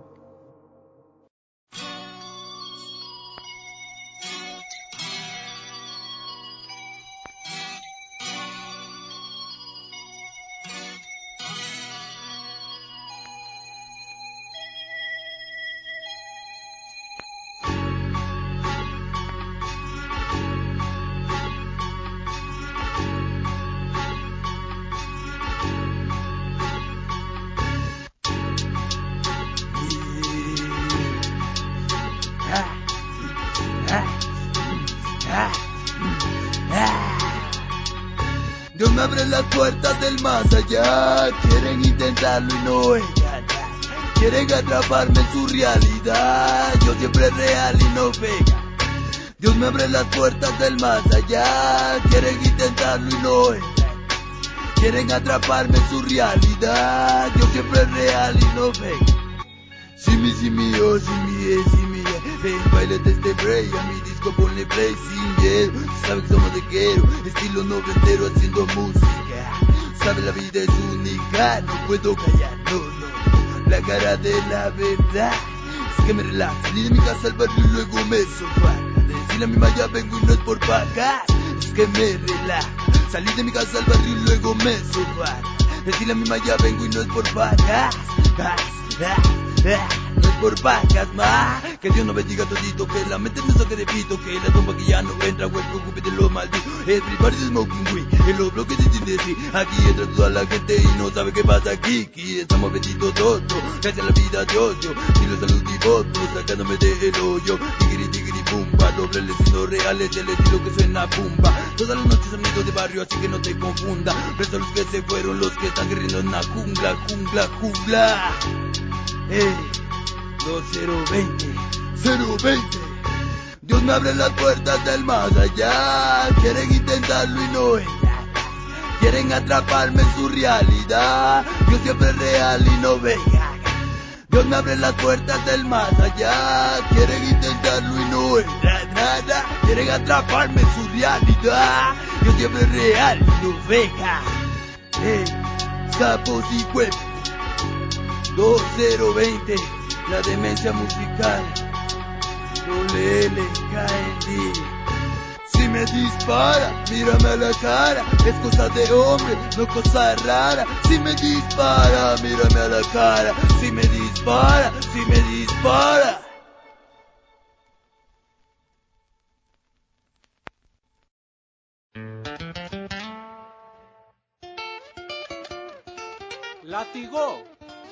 Dios me abre las puertas del más allá. Quieren intentarlo y no llegan. Quieren atraparme en su realidad. Yo siempre real y no fake. Dios me abre las puertas del más allá. Quieren intentarlo y no llegan. Quieren atraparme en su realidad. Yo siempre real y no fake. Si mi, si mi, oh, si mi, eh, si mi, eh. Ven, baile de este break. A mi disco ponle play sin miedo. Sabe que somos de guero, estilo noventero haciendo música. Sabe la vida es única, no puedo callar, no, no. La cara de la verdad es que me relaja. Salí de mi casa al barrio y luego me sofaca. Decirle a mi maya vengo y no es por pagar, es que me relaja. Salí de mi casa al barrio y luego me sofaca. Decirle a mi maya vengo y no es por pagar. Ah, ah, ah. No es por vacas más. Que Dios no bendiga todito. Que la mente no saque de pito. Que la tumba que ya no entra. Hueco cupe de lo maldito. Everybody's smoking weed. En los bloques de Tindesi. Aquí entra toda la gente y no sabe qué pasa aquí. Aquí estamos benditos todos. Gracias a la vida de odio. Y los salud y votos. Sacándome del hoyo. Tigri tigri pumba. Dobles siendo reales. El estilo que suena pumba. Todas las noches sonidos de barrio. Así que no te confunda. Restan los que se fueron. Los que están queriendo en la jungla. Jungla, jungla. Ey, dos cero veinte, cero veinte. Dios me abre las puertas del más allá. Quieren intentarlo y no entra. Quieren atraparme en su realidad. Yo siempre real y no venga. Dios me abre las puertas del más allá. Quieren intentarlo y no entra nada. Quieren atraparme en su realidad. Yo siempre real y no venga. Hey, sapos y huevos. dos cero veinte, la demencia musical. Doble L K N D. Si me dispara, mírame a la cara. Es cosa de hombre, no cosa rara. Si me dispara, mírame a la cara. Si me dispara, si me dispara. Látigo.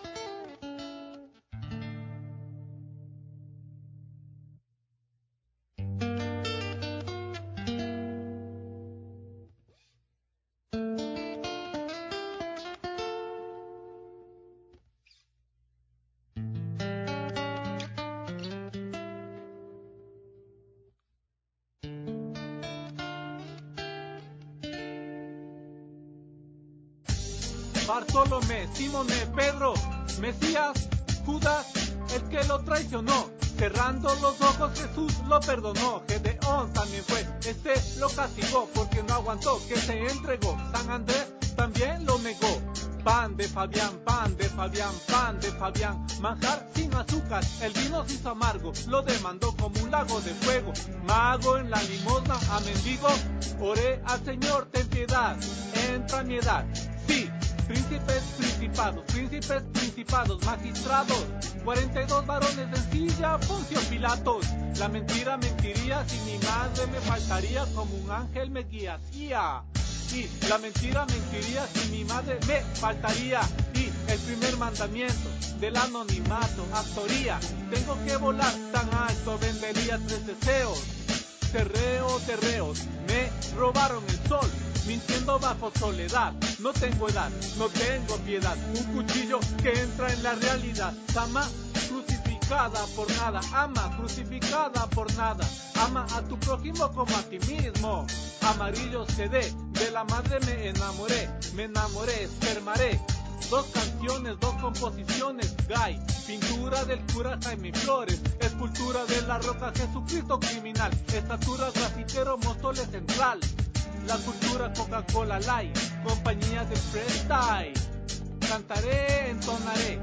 Bartolomé, Simone, Pedro, Mesías, Judas, el que lo traicionó. Cerrando los ojos Jesús lo perdonó. Gedeón también fue, este lo castigó porque no aguantó que se entregó. San Andrés también lo negó. Pan de Fabián, pan de Fabián, pan de Fabián. Manjar sin azúcar, el vino se hizo amargo, lo demandó como un lago de fuego. Mago en la limosna a mendigo, oré al Señor, ten piedad, entra mi edad. Sí, príncipes, principados, príncipes, principados, magistrados, cuarenta y dos varones en silla, Poncio Pilatos. La mentira mentiría si mi madre me faltaría, como un ángel me guiaría. Y la mentira mentiría si mi madre me faltaría. Y el primer mandamiento del anonimato, actoría. Tengo que volar tan alto, vendería tres deseos. Terreo, terreos, me robaron el sol, mintiendo bajo soledad. No tengo edad, no tengo piedad. Un cuchillo que entra en la realidad. Sama crucificada por nada, ama crucificada por nada. Ama a tu prójimo como a ti mismo. Amarillo C D, de la madre me enamoré, me enamoré, espermaré. Dos canciones, dos composiciones, gay. Pintura del cura Jaime Flores, escultura de la roca Jesucristo criminal. Estatura grafitero Móstoles Central. La cultura Coca-Cola Light, compañía del freestyle. Cantaré, entonaré.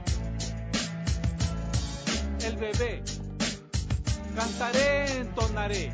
El bebé. Cantaré, entonaré.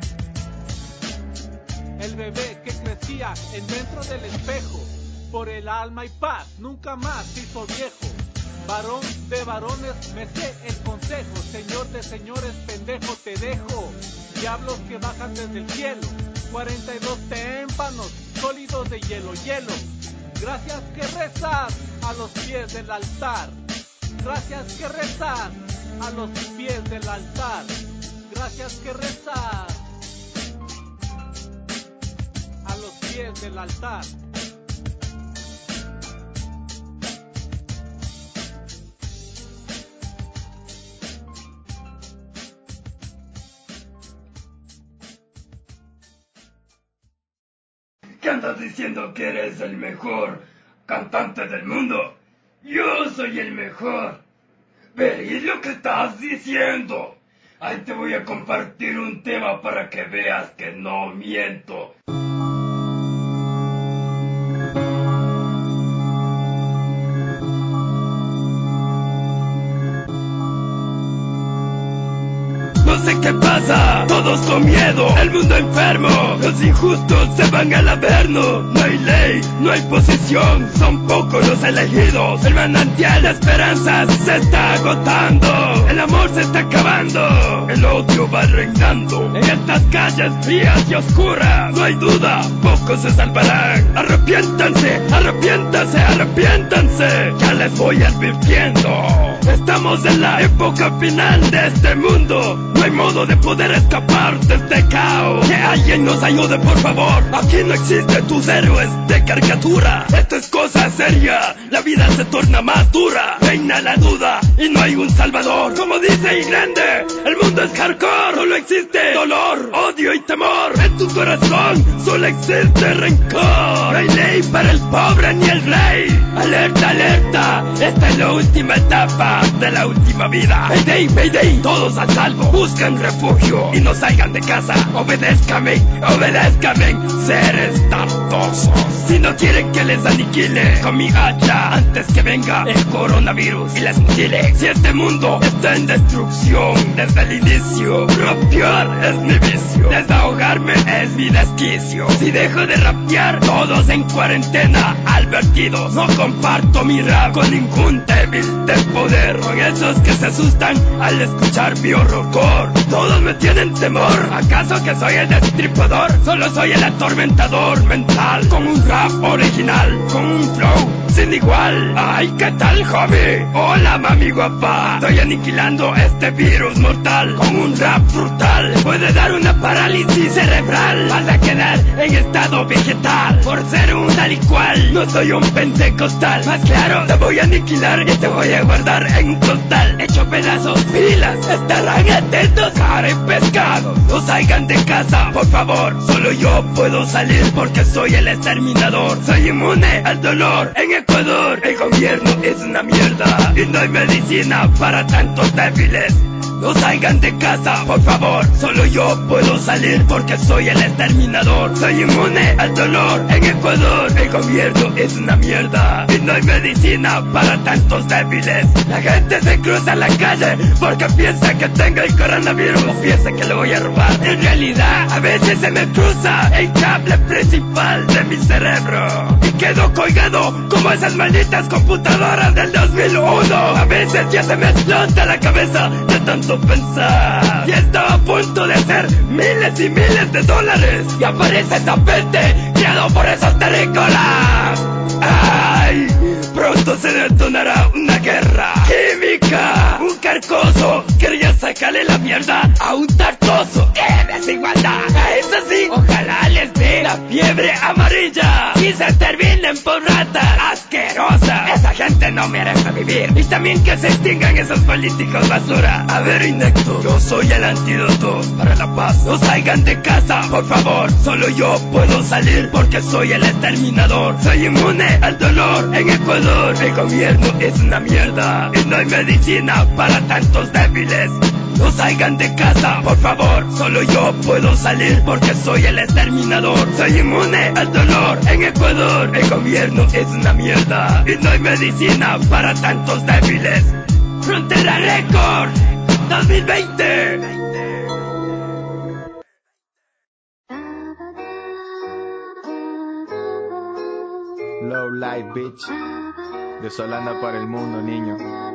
El bebé que crecía en dentro del espejo. Por el alma y paz, nunca más se hizo viejo. Varón de varones, me sé el consejo. Señor de señores, pendejo te dejo. Diablos que bajan desde el cielo. cuarenta y dos témpanos, sólidos de hielo, hielo. Gracias que rezas a los pies del altar. Gracias que rezas a los pies del altar. Gracias que rezas a los pies del altar. ¿Qué andas diciendo que eres el mejor cantante del mundo? Yo soy el mejor. ¿Veis lo que estás diciendo? Ahí te voy a compartir un tema para que veas que no miento. No sé qué pasa, todos con miedo, el mundo enfermo, los injustos se van al averno. No hay ley, no hay posición, son pocos los elegidos. El manantial de esperanzas se está agotando, el amor se está acabando, el odio va reinando. En estas calles frías y oscuras, no hay duda, pocos se salvarán. Arrepiéntanse, arrepiéntanse, arrepiéntanse, ya les voy advirtiendo. Estamos en la época final de este mundo. No hay modo de poder escapar de este caos. Que alguien nos ayude, por favor. Aquí no existen tus héroes de caricatura. Esto es cosa seria. La vida se torna más dura. Reina la duda y no hay un salvador. Como dice y grande, el mundo es hardcore. Solo existe dolor, odio y temor. En tu corazón solo existe rencor. No hay ley para el pobre ni el rey. Alerta, alerta. Esta es la última etapa de la última vida. Mayday, mayday, todos a salvo. Buscan refugio y no salgan de casa. Obedézcame, obedézcame, seres tardosos. Si no quieren que les aniquile con mi hacha antes que venga el coronavirus y les mutile. Si este mundo está en destrucción desde el inicio, rapear es mi vicio, desahogarme es mi desquicio. Si dejo de rapear, todos en cuarentena advertidos. No comparto mi rap con ningún débil de poder, con esos que se asustan al escuchar mi horrorcore. Todos me tienen temor, ¿acaso que soy el destripador? Solo soy el atormentador mental, con un rap original, con un flow sin igual. Ay, ¿qué tal, homie? Hola, mami guapa. Estoy aniquilando este virus mortal con un rap brutal. Puede dar una parálisis cerebral, vas a quedar en estado vegetal por ser un tal y cual. No soy un pentecostal, más claro, te voy a aniquilar y te voy a guardar en un costal hecho pedazos. Pilas, estarán atentos, cara y pescado. No salgan de casa, por favor. Solo yo puedo salir porque soy el exterminador. Soy inmune al dolor. En Ecuador el gobierno es una mierda y no hay medicina para tantos débiles. No salgan de casa, por favor. Solo yo puedo salir porque soy el exterminador. Soy inmune al dolor. En Ecuador el gobierno es una mierda y no hay medicina para tantos débiles. La gente se cruza en la calle porque piensa que tengo el coronavirus o piensa que lo voy a robar. En realidad a veces se me cruza el cable principal de mi cerebro y quedo colgado como esas malditas computadoras del dos mil uno. A veces ya se me explota la cabeza de tanto pensar y estaba a punto de hacer miles y miles de dólares y aparece esa peste creado por esos terrícolas. ¡Ay! Pronto se detonará una guerra química. Un carcoso quería sacarle la mierda a un tartoso. ¡Qué desigualdad! Eso sí, ojalá les dé la fiebre amarilla y se terminen por ratas asquerosas. Esa gente no merece vivir. Y también que se extingan esos políticos basura. A ver, inecto, yo soy el antídoto para la paz. No salgan de casa, por favor. Solo yo puedo salir porque soy el exterminador. Soy inmune al dolor. En Ecuador el gobierno es una mierda y no hay medicina para tantos débiles. No salgan de casa, por favor. Solo yo puedo salir porque soy el exterminador. Soy inmune al dolor. En Ecuador el gobierno es una mierda y no hay medicina para tantos débiles. Frontera Record dos mil veinte. Low Life Bitch, de Solana para el mundo, niño.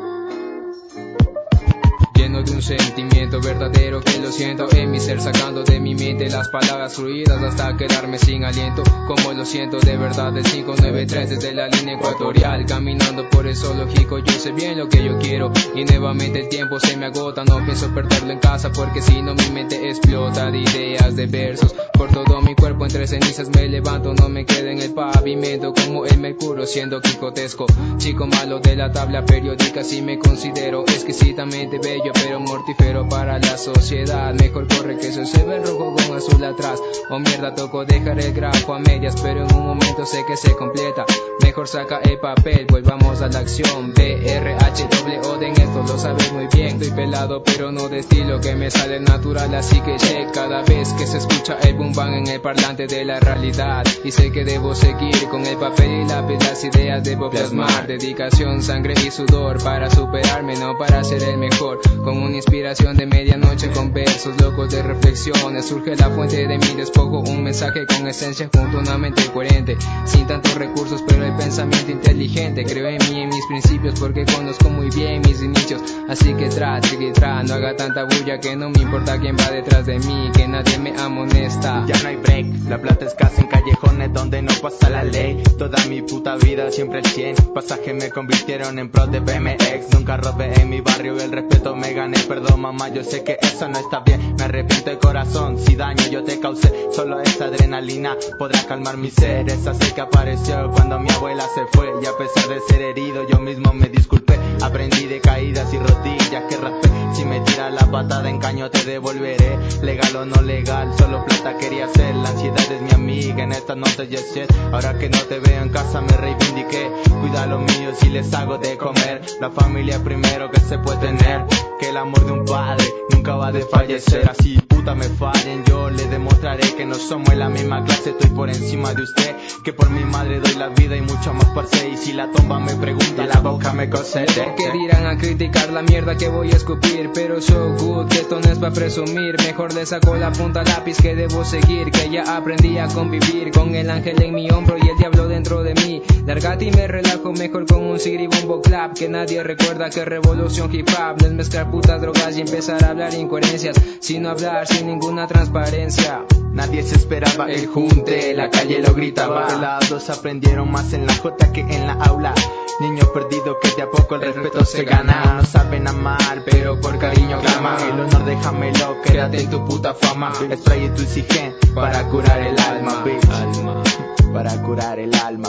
Lleno de un sentimiento verdadero que lo siento en mi ser, sacando de mi mente las palabras fluidas hasta quedarme sin aliento. Como lo siento de verdad, el cinco nueve tres desde la línea ecuatorial, caminando por el zoológico. Yo sé bien lo que yo quiero y nuevamente el tiempo se me agota. No pienso perderlo en casa porque si no mi mente explota de ideas, de versos. Por todo mi cuerpo entre cenizas me levanto, no me quedo en el pavimento como el mercurio siendo quijotesco. Chico malo de la tabla periódica, si me considero exquisitamente bello pero mortífero para la sociedad. Mejor corre que eso se ve rojo con azul atrás. O oh, mierda, toco dejar el grafo a medias, pero en un momento sé que se completa. Mejor saca el papel, volvamos a la acción. B R H W O D en esto lo sabes muy bien. Estoy pelado pero no de estilo que me sale natural, así que check cada vez que se escucha el boom bang en el parlante de la realidad. Y sé que debo seguir con el papel y lápiz, las ideas debo plasmar. Dedicación, sangre y sudor para superarme, no para ser el mejor. Con una inspiración de medianoche, con versos locos de reflexiones, surge la fuente de mi despojo, un mensaje con esencia junto a una mente coherente, sin tantos recursos pero el pensamiento inteligente. Creo en mí y en mis principios porque conozco muy bien mis inicios, así que tra, sigue tra, no haga tanta bulla que no me importa quién va detrás de mí, que nadie me amonesta. Ya no hay break, la plata escasa en callejones donde no pasa la ley. Toda mi puta vida siempre el cien, pasajes me convirtieron en pro de B M X. Nunca robé en mi barrio, el respeto me gané. Perdón mamá, yo sé que eso no está bien, me arrepiento de corazón si daño yo te causé. Solo esa adrenalina podrá calmar mi ser. Esa sé que apareció cuando mi abuela se fue y a pesar de ser herido yo mismo me disculpé. Aprendí de caídas y rodillas que raspé. Si me tiras la patada en caño te devolveré. Legal o no legal, solo plata quería hacer. La ansiedad es mi amiga en estas noches yo sé. Ahora que no te veo en casa me reivindiqué. Cuida lo mío si les hago de comer. La familia primero que se puede tener. Que el amor de un padre nunca va a desfallecer. Así puta me fallen, yo les demostraré que no somos en la misma clase. Estoy por encima de usted, que por mi madre doy la vida y mucho más por ser. Y si la tumba me pregunta, la boca me cose. Que dirán a criticar la mierda que voy a escupir, pero so good que esto no es pa' presumir. Mejor le saco la punta al lápiz que debo seguir, que ya aprendí a convivir con el ángel en mi hombro y el diablo dentro de mí. Largate y me relajo mejor con un sigiribombo clap, que nadie recuerda que revolución hip hop no es mezclar putas drogas y empezar a hablar incoherencias, sino hablar sin ninguna transparencia. Nadie se esperaba el junte, la calle lo gritaba. De lados aprendieron más en la J que en la aula. Niños perdidos que de a poco el, el respeto se gana. No saben amar, pero por cariño claman. El honor déjamelo, quédate en tu puta fama. Spray y tu exigen para curar el alma, bitch. Alma. Para curar el alma,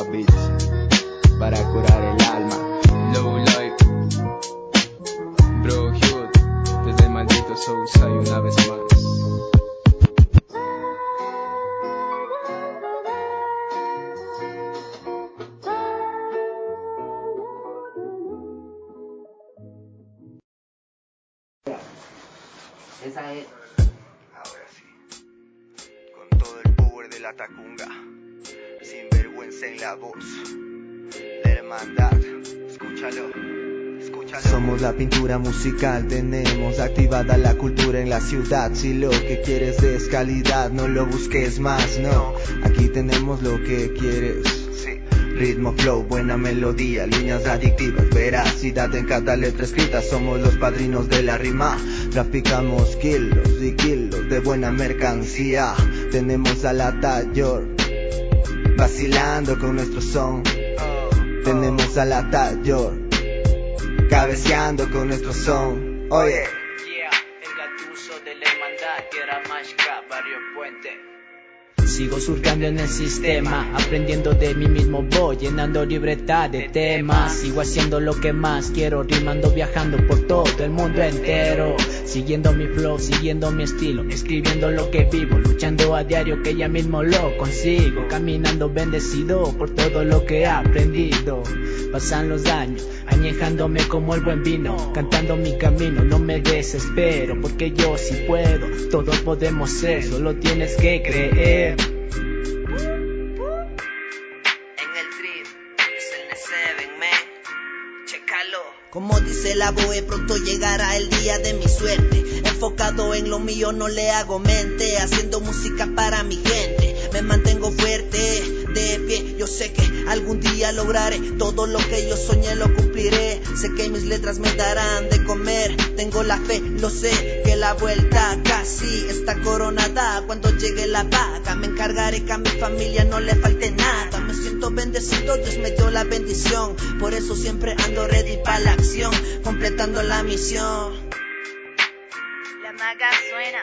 bitch. Para curar el alma. Low life, bro hood, desde el maldito Southside una vez más. Esa es. Ahora sí. Con todo el power de la tacunga. Sin vergüenza en la voz. La hermandad. Escúchalo. Escúchalo. Somos la pintura musical. Tenemos activada la cultura en la ciudad. Si lo que quieres es calidad, no lo busques más, no. Aquí tenemos lo que quieres. Ritmo, flow, buena melodía, líneas adictivas, veracidad en cada letra escrita. Somos los padrinos de la rima. Traficamos kilos y kilos de buena mercancía. Tenemos a la Tayor vacilando con nuestro son. Tenemos a la Tayor cabeceando con nuestro son. Oye, yeah, el gatuso de la hermandad, Tierra Mágica, Barrio Puente. Sigo surcando en el sistema, aprendiendo de mí mismo voy, llenando libreta de temas. Sigo haciendo lo que más quiero, rimando, viajando por todo el mundo entero. Siguiendo mi flow, siguiendo mi estilo, escribiendo lo que vivo, luchando a diario que ya mismo lo consigo. Caminando bendecido por todo lo que he aprendido. Pasan los años, añejándome como el buen vino, cantando mi camino, no me desespero, porque yo sí puedo, todos podemos ser, solo tienes que creer. Como dice la Boe, pronto llegará el día de mi suerte. Enfocado en lo mío, no le hago mente. Haciendo música para mi gente, me mantengo fuerte, de pie. Yo sé que algún día lograré todo lo que yo soñé, lo cumpliré. Sé que mis letras me darán de comer. Tengo la fe, lo sé, que la vuelta casi está coronada. Cuando llegue la vaca, me encargaré que a mi familia no le falte nada. Me siento bendecido, Dios me dio la bendición. Por eso siempre ando ready para la acción, completando la misión. La maga suena.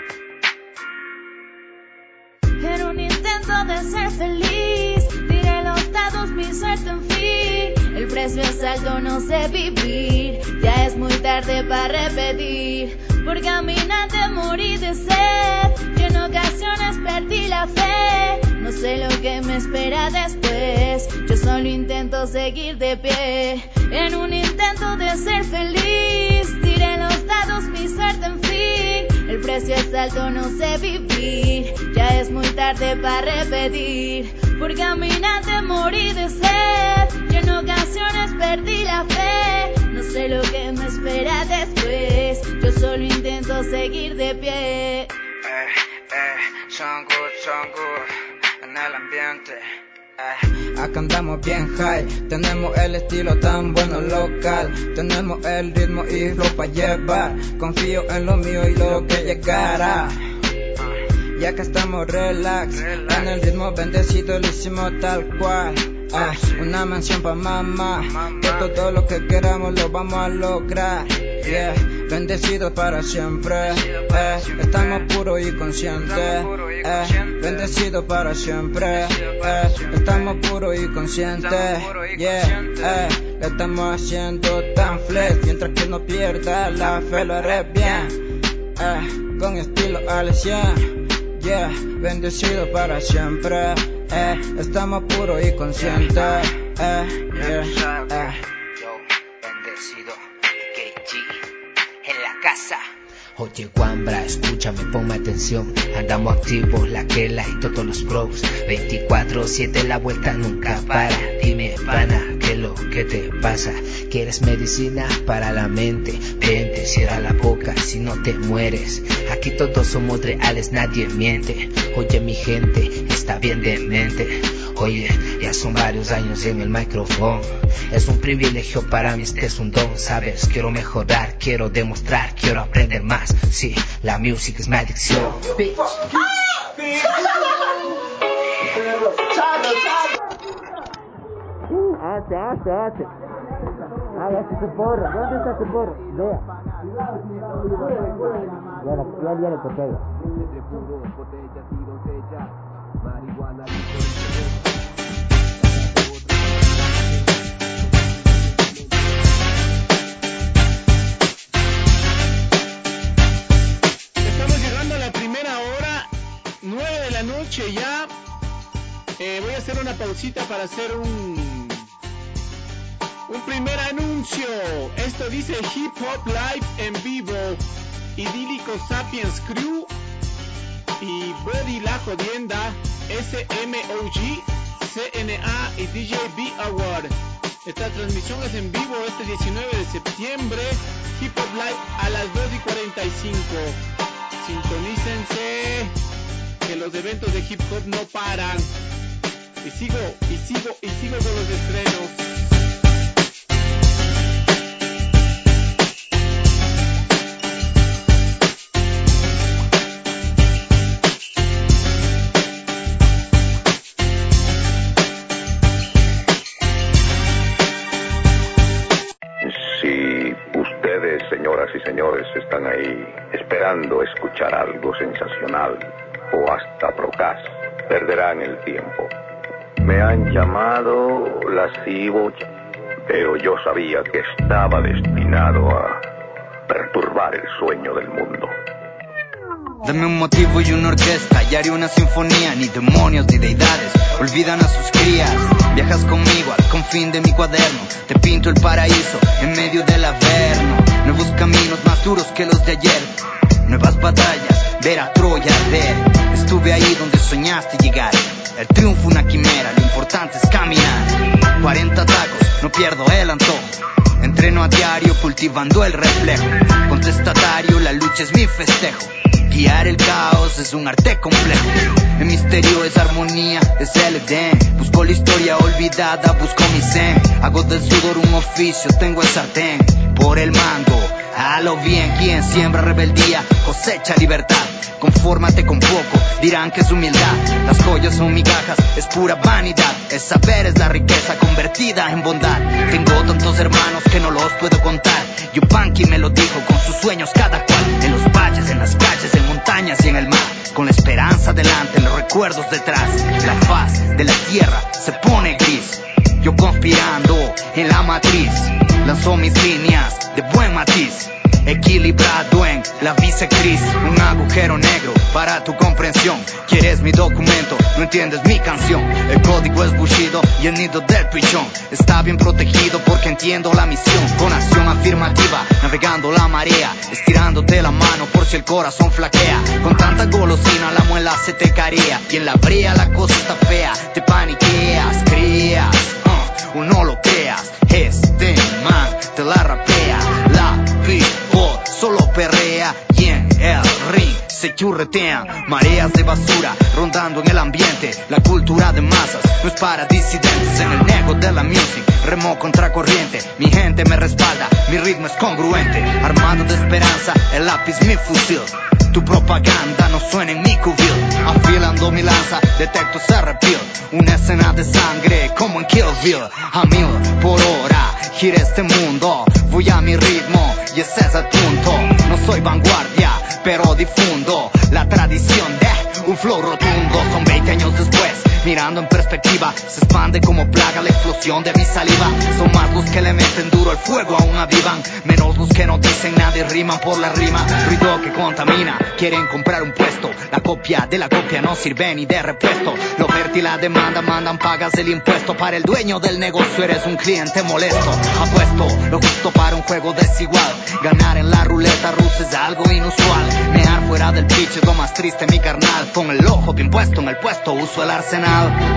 En un intento de ser feliz, tiré los dados, mi suerte en fin. El precio es alto, no sé vivir. Ya es muy tarde para repetir. Por caminante morí de sed. Yo en ocasiones perdí la fe. No sé lo que me espera después. Yo solo intento seguir de pie. En un intento de ser feliz, tiré los dados, mi suerte en fin. El precio es alto, no sé vivir. Ya es muy tarde para repetir. Por caminante morí de sed. Yo en ocasiones perdí la fe. No sé lo que me espera después. Yo solo intento seguir de pie. Eh, eh, son good, son good en el ambiente. Eh. Acá andamos bien high, tenemos el estilo tan bueno local, tenemos el ritmo y flow para llevar. Confío en lo mío y lo que llegará. Y acá estamos relax, relax. En el ritmo bendecido lo hicimos tal cual. Ah, una mansión pa' mamá, que todo lo que queramos lo vamos a lograr. Yeah, bendecidos para siempre. Eh, estamos puros y conscientes. Eh, bendecidos para siempre. Eh, estamos puros y conscientes. Yeah, eh, le estamos haciendo tan flex, mientras que no pierda la fe lo haré bien. Eh, con estilo al cien. Yeah, bendecido para siempre. Eh, estamos puros y conscientes. Eh, yeah, eh. Yo, bendecido, K G, en la casa. Oye Wambra, escúchame, ponme atención. Andamos activos, la Kela y todos los pros. veinticuatro siete la vuelta nunca para. Dime, pana, ¿qué es lo que te pasa? ¿Quieres medicina para la mente? Vente, cierra la boca si no te mueres. Aquí todos somos reales, nadie miente. Oye mi gente, está bien de mente. Oye, ya son varios años en el micrófono. Es un privilegio para mí, este es un don, ¿sabes? Quiero mejorar, quiero demostrar, quiero aprender más. Sí, la música es mi adicción. Hace, hace, hace. Hágase su porro. ¿Dónde está su porro? Vea. Ya, ya, ya le toqué. Estamos llegando a la primera hora, nueve de la noche ya. Eh, voy a hacer una pausita para hacer un un primer anuncio. Esto dice Hip Hop Live en vivo. Idílico Sapiens Crew y Body La Jodienda, S M O G, C N A y D J B Award. Esta transmisión es en vivo este diecinueve de septiembre, Hip Hop Live a las dos y cuarenta y cinco. Sintonícense, que los eventos de hip hop no paran. Y sigo, y sigo, y sigo con los estrenos. Señoras y señores, están ahí esperando escuchar algo sensacional o hasta procaz, perderán el tiempo. Me han llamado lascivo, pero yo sabía que estaba destinado a perturbar el sueño del mundo. Dame un motivo y una orquesta y haré una sinfonía. Ni demonios ni deidades olvidan a sus crías. Viajas conmigo al confín de mi cuaderno. Te pinto el paraíso en medio del averno. Nuevos caminos más duros que los de ayer. Nuevas batallas, ver a Troya arder. Estuve ahí donde soñaste llegar. El triunfo una quimera, lo importante es caminar. cuarenta tacos, no pierdo el antojo. Entreno a diario cultivando el reflejo. Contestatario, la lucha es mi festejo. Guiar el caos es un arte complejo. El misterio es armonía, es el Edén. Busco la historia olvidada, busco mi zen. Hago del sudor un oficio, tengo el sartén. Por el mango, a lo bien. Quien siembra rebeldía, cosecha libertad. Confórmate con poco, dirán que es humildad. Las joyas son migajas, es pura vanidad. El saber es la riqueza convertida en bondad. Tengo tantos hermanos que no los puedo contar. Yupanqui me lo dijo con sus sueños cada cual. En los valles, en las calles, en montañas y en el mar. Con la esperanza delante, los recuerdos detrás. La faz de la tierra se pone gris. Yo conspirando en la matriz. Lanzo mis líneas de buen matiz. Equilibrado en la bisectriz. Un agujero negro para tu comprensión. Quieres mi documento, no entiendes mi canción. El código es Bushido y el nido del pichón está bien protegido porque entiendo la misión. Con acción afirmativa, navegando la marea. Estirándote la mano por si el corazón flaquea. Con tanta golosina la muela se te carea. Y en la brea la cosa está fea. Te paniqueas, crías, uh, o no lo creas. Este man te la rapea. La people solo perrea y en el ring se churretean. Mareas de basura rondando en el ambiente. La cultura de masas no es para disidentes. En el nego de la music remo contra corriente. Mi gente me respalda, mi ritmo es congruente. Armado de esperanza, el lápiz mi fusil. Tu propaganda no suena en mi cubil. Afilando mi lanza, detecto ese reveal. Una escena de sangre como en Kill Bill. A mil por hora gira este mundo. Voy a mi ritmo y ese es el punto. No soy vanguardia, pero difundo la tradición de un flow rotundo. Son veinte años después, mirando en perspectiva, se expande como plaga la explosión de mi saliva. Son más los que le meten duro el fuego, aún avivan. Menos los que no dicen nada y riman por la rima. Ruido que contamina, quieren comprar un puesto. La copia de la copia no sirve ni de repuesto. Lo oferta y la demanda mandan, pagas el impuesto. Para el dueño del negocio eres un cliente molesto. Apuesto lo justo para un juego desigual. Ganar en la ruleta rusa es algo inusual. Mear fuera del pitch es lo más triste, mi carnal. Con el ojo bien puesto en el puesto, uso el arsenal.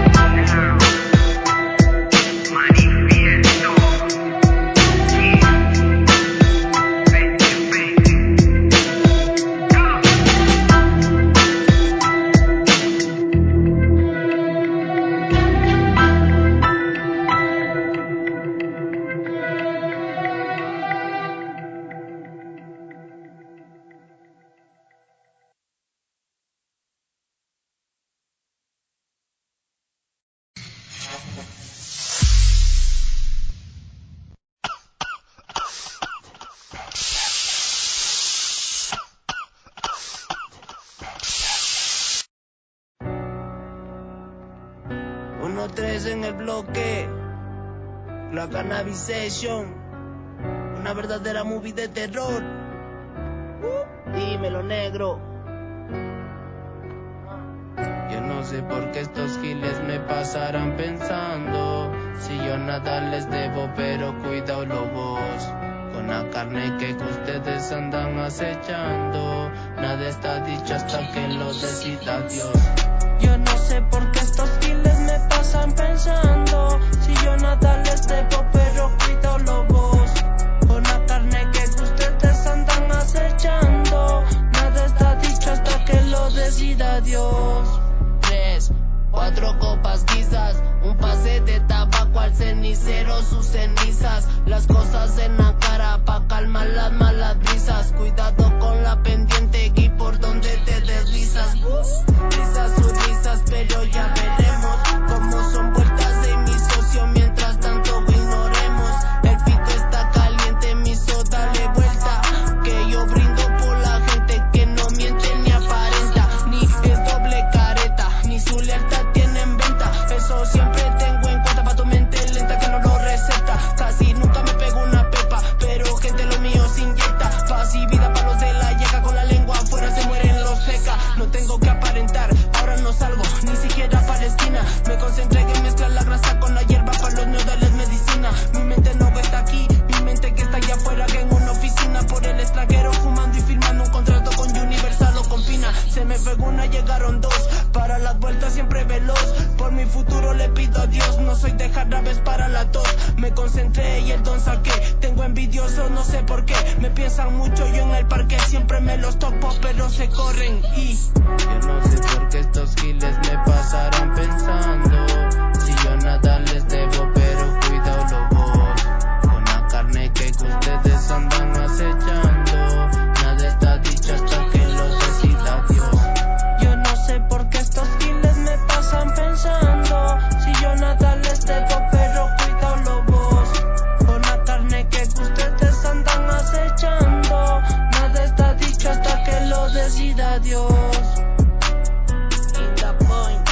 uno tres en el bloque, la Cannabis Session, una verdadera movie de terror. Uh, dímelo, negro. Yo no sé por qué estos giles me pasarán pensando. Si yo nada les debo, pero cuidado lobos. Con con la carne que ustedes andan acechando. Nada está dicho hasta que lo decida Dios. Yo no sé por qué estos giles me pasan pensando. Si yo nada les debo, pero cuídalo vos. Con la carne que ustedes andan acechando. Nada está dicho hasta que lo decida Dios. Tres, cuatro copas guisas, un pase de tabaco al cenicero, sus cenizas. Las cosas en la cara pa' calmar las malas brisas. Cuidado con la pendiente y por donde te deslizas. Risas sus risas, pero ya veremos cómo son vueltas de mi socio. Mientras tanto ignoremos, el pico está caliente, mi so dale vuelta. Que yo brindo por la gente que no miente ni aparenta, ni es doble careta, ni su lealtad tiene en venta. Eso siempre tengo en cuenta pa' tu mente lenta que no lo receta. Casi nunca me pego una pepa, pero gente lo mío se inyecta. Paz y vida pa' los de la yeca, con la lengua afuera se mueren los seca. No tengo que aparentar, ahora no salgo, ni siquiera a Palestina. Me concentré en mezclar la grasa con la hierba pa' los neodales medicina. Mi mente no está aquí, mi mente que está allá afuera, que en una oficina por el extranjero fumando y firmando un contrato con Universal o con Pina. Se me fue una, llegaron dos, para las vueltas siempre veloz. Por mi futuro le pido a Dios, no soy de jarabes para la tos. Me concentré y el don saqué, tengo envidiosos, no sé por qué. Me piensan mucho, yo en el parque siempre me los topo, pero se corren y... Yo no sé por qué estos giles me pasarán pensando. Si yo nada les debo, pero cuídalo vos. Con la carne que ustedes andan acechando. Nada está dicho hasta que lo decida Dios. Yo no sé por qué estos giles me pasan pensando. Si yo nada les debo, pero cuídalo vos. Con la carne que ustedes andan acechando. Nada está dicho hasta que lo decida Dios. In the point.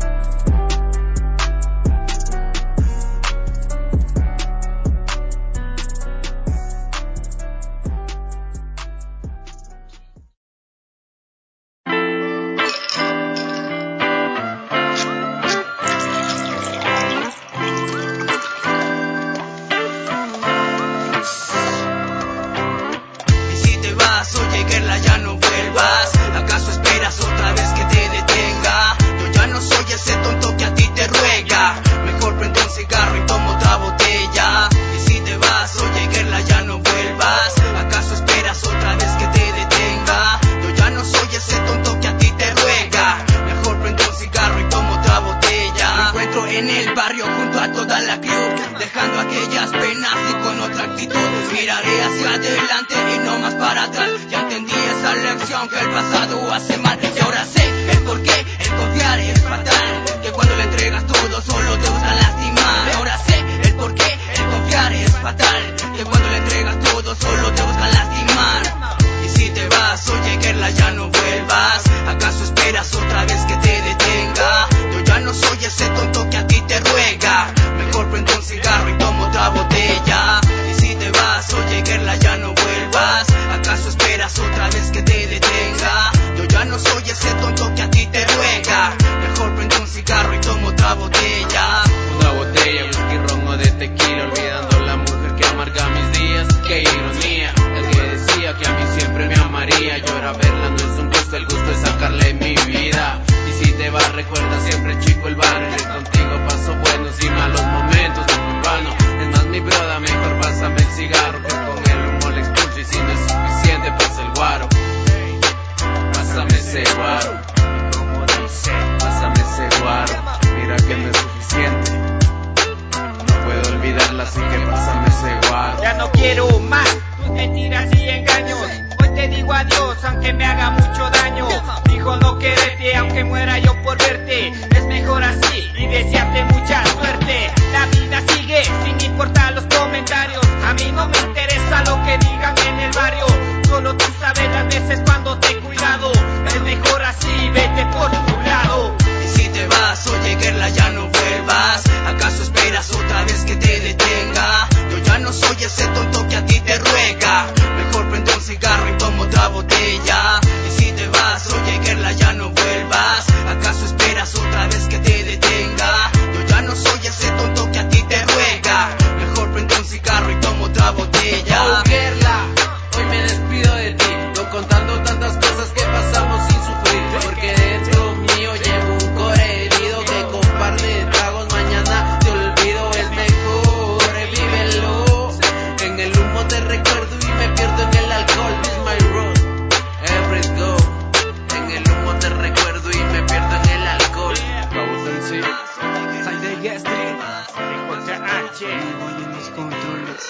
Y si te vas, oye, Gerla, ya no vuelvas. ¿Acaso esperas otra vez que te detenga? Yo ya no soy ese tonto que a ti te ruega. Mejor prende un cigarro y toma otra botella. Y si te vas, oye, Gerla, ya no vuelvas. ¿Acaso esperas otra vez que te detenga? Yo ya no soy ese tonto que a ti te ruega. Mejor prende un cigarro y toma otra botella. Me encuentro en el barrio junto a toda la crew, dejando aquellas penas y con otra actitud miraré hacia adelante y no más para atrás. Ya entendí esa lección que el pasado hace mal y ahora sé el por qué el confiar es fatal. Que cuando le entregas todo solo te buscan lastimar. Ahora sé el por qué el confiar es fatal. Que cuando le entregas todo solo te buscan lastimar. Y si te vas, oye, Gerla, ya no vuelvas. ¿Acaso esperas otra vez que te detenga? Yo ya no soy ese tonto que a ti te ruega. Mejor prende un cigarro y toma otra botella. Y si te vas, oye, Gerla, ya no vuelvas. ¿Acaso esperas otra vez que te detenga? Yo ya no soy Yes, J H. Voy en los controles.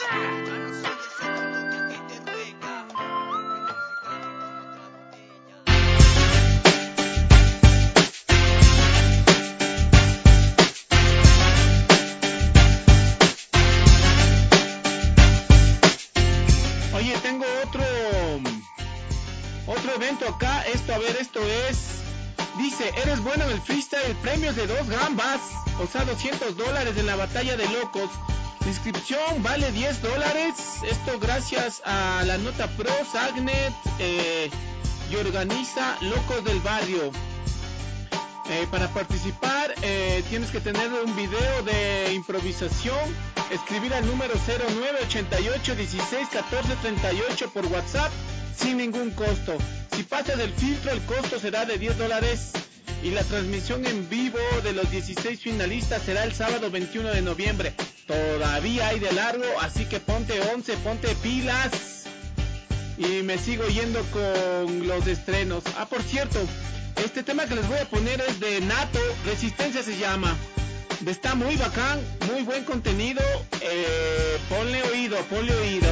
Oye, tengo otro otro evento acá. Esto, a ver, esto es, dice, eres bueno en el freestyle, premios de dos gambas, o sea, doscientos dólares en la batalla de locos. La inscripción vale diez dólares. Esto gracias a la nota pro Sagnet eh, y organiza Locos del Barrio. Eh, para participar eh, tienes que tener un video de improvisación, escribir al número cero nueve ochenta y ocho dieciséis catorce treinta y ocho por WhatsApp sin ningún costo. Si pasas el filtro, el costo será de diez dólares y la transmisión en vivo de los dieciséis finalistas será el sábado veintiuno de noviembre. Todavía hay de largo, así que ponte once, ponte pilas y me sigo yendo con los estrenos. Ah, por cierto, este tema que les voy a poner es de Nato, Resistencia se llama. Está muy bacán, muy buen contenido. Eh, ponle oído, ponle oído.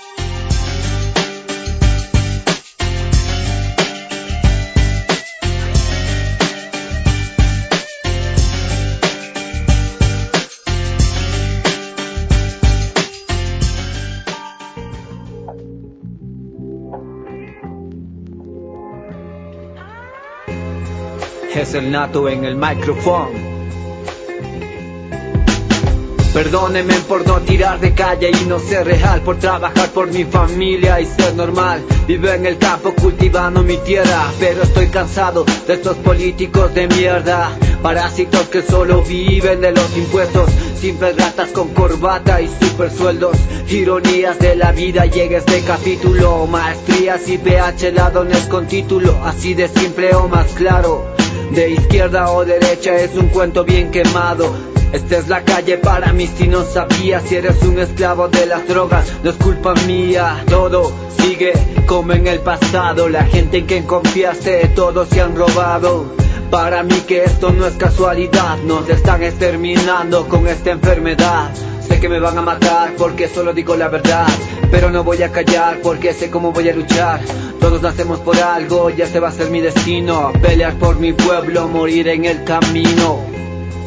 Es el Nato en el micrófono. Perdónenme por no tirar de calle y no ser real, por trabajar por mi familia y ser normal. Vivo en el campo cultivando mi tierra, pero estoy cansado de estos políticos de mierda, parásitos que solo viven de los impuestos, simples ratas con corbata y super sueldos. Ironías de la vida, llegues de capítulo, maestrías y P H ladones con título, así de simple o más claro. De izquierda o derecha es un cuento bien quemado. Esta es la calle para mí, si no sabías, si eres un esclavo de las drogas, no es culpa mía. Todo sigue como en el pasado, la gente en quien confiaste, todos se han robado. Para mí que esto no es casualidad, nos están exterminando con esta enfermedad. Sé que me van a matar porque solo digo la verdad, pero no voy a callar porque sé cómo voy a luchar. Todos nacemos por algo, ya se va a ser mi destino, pelear por mi pueblo, morir en el camino.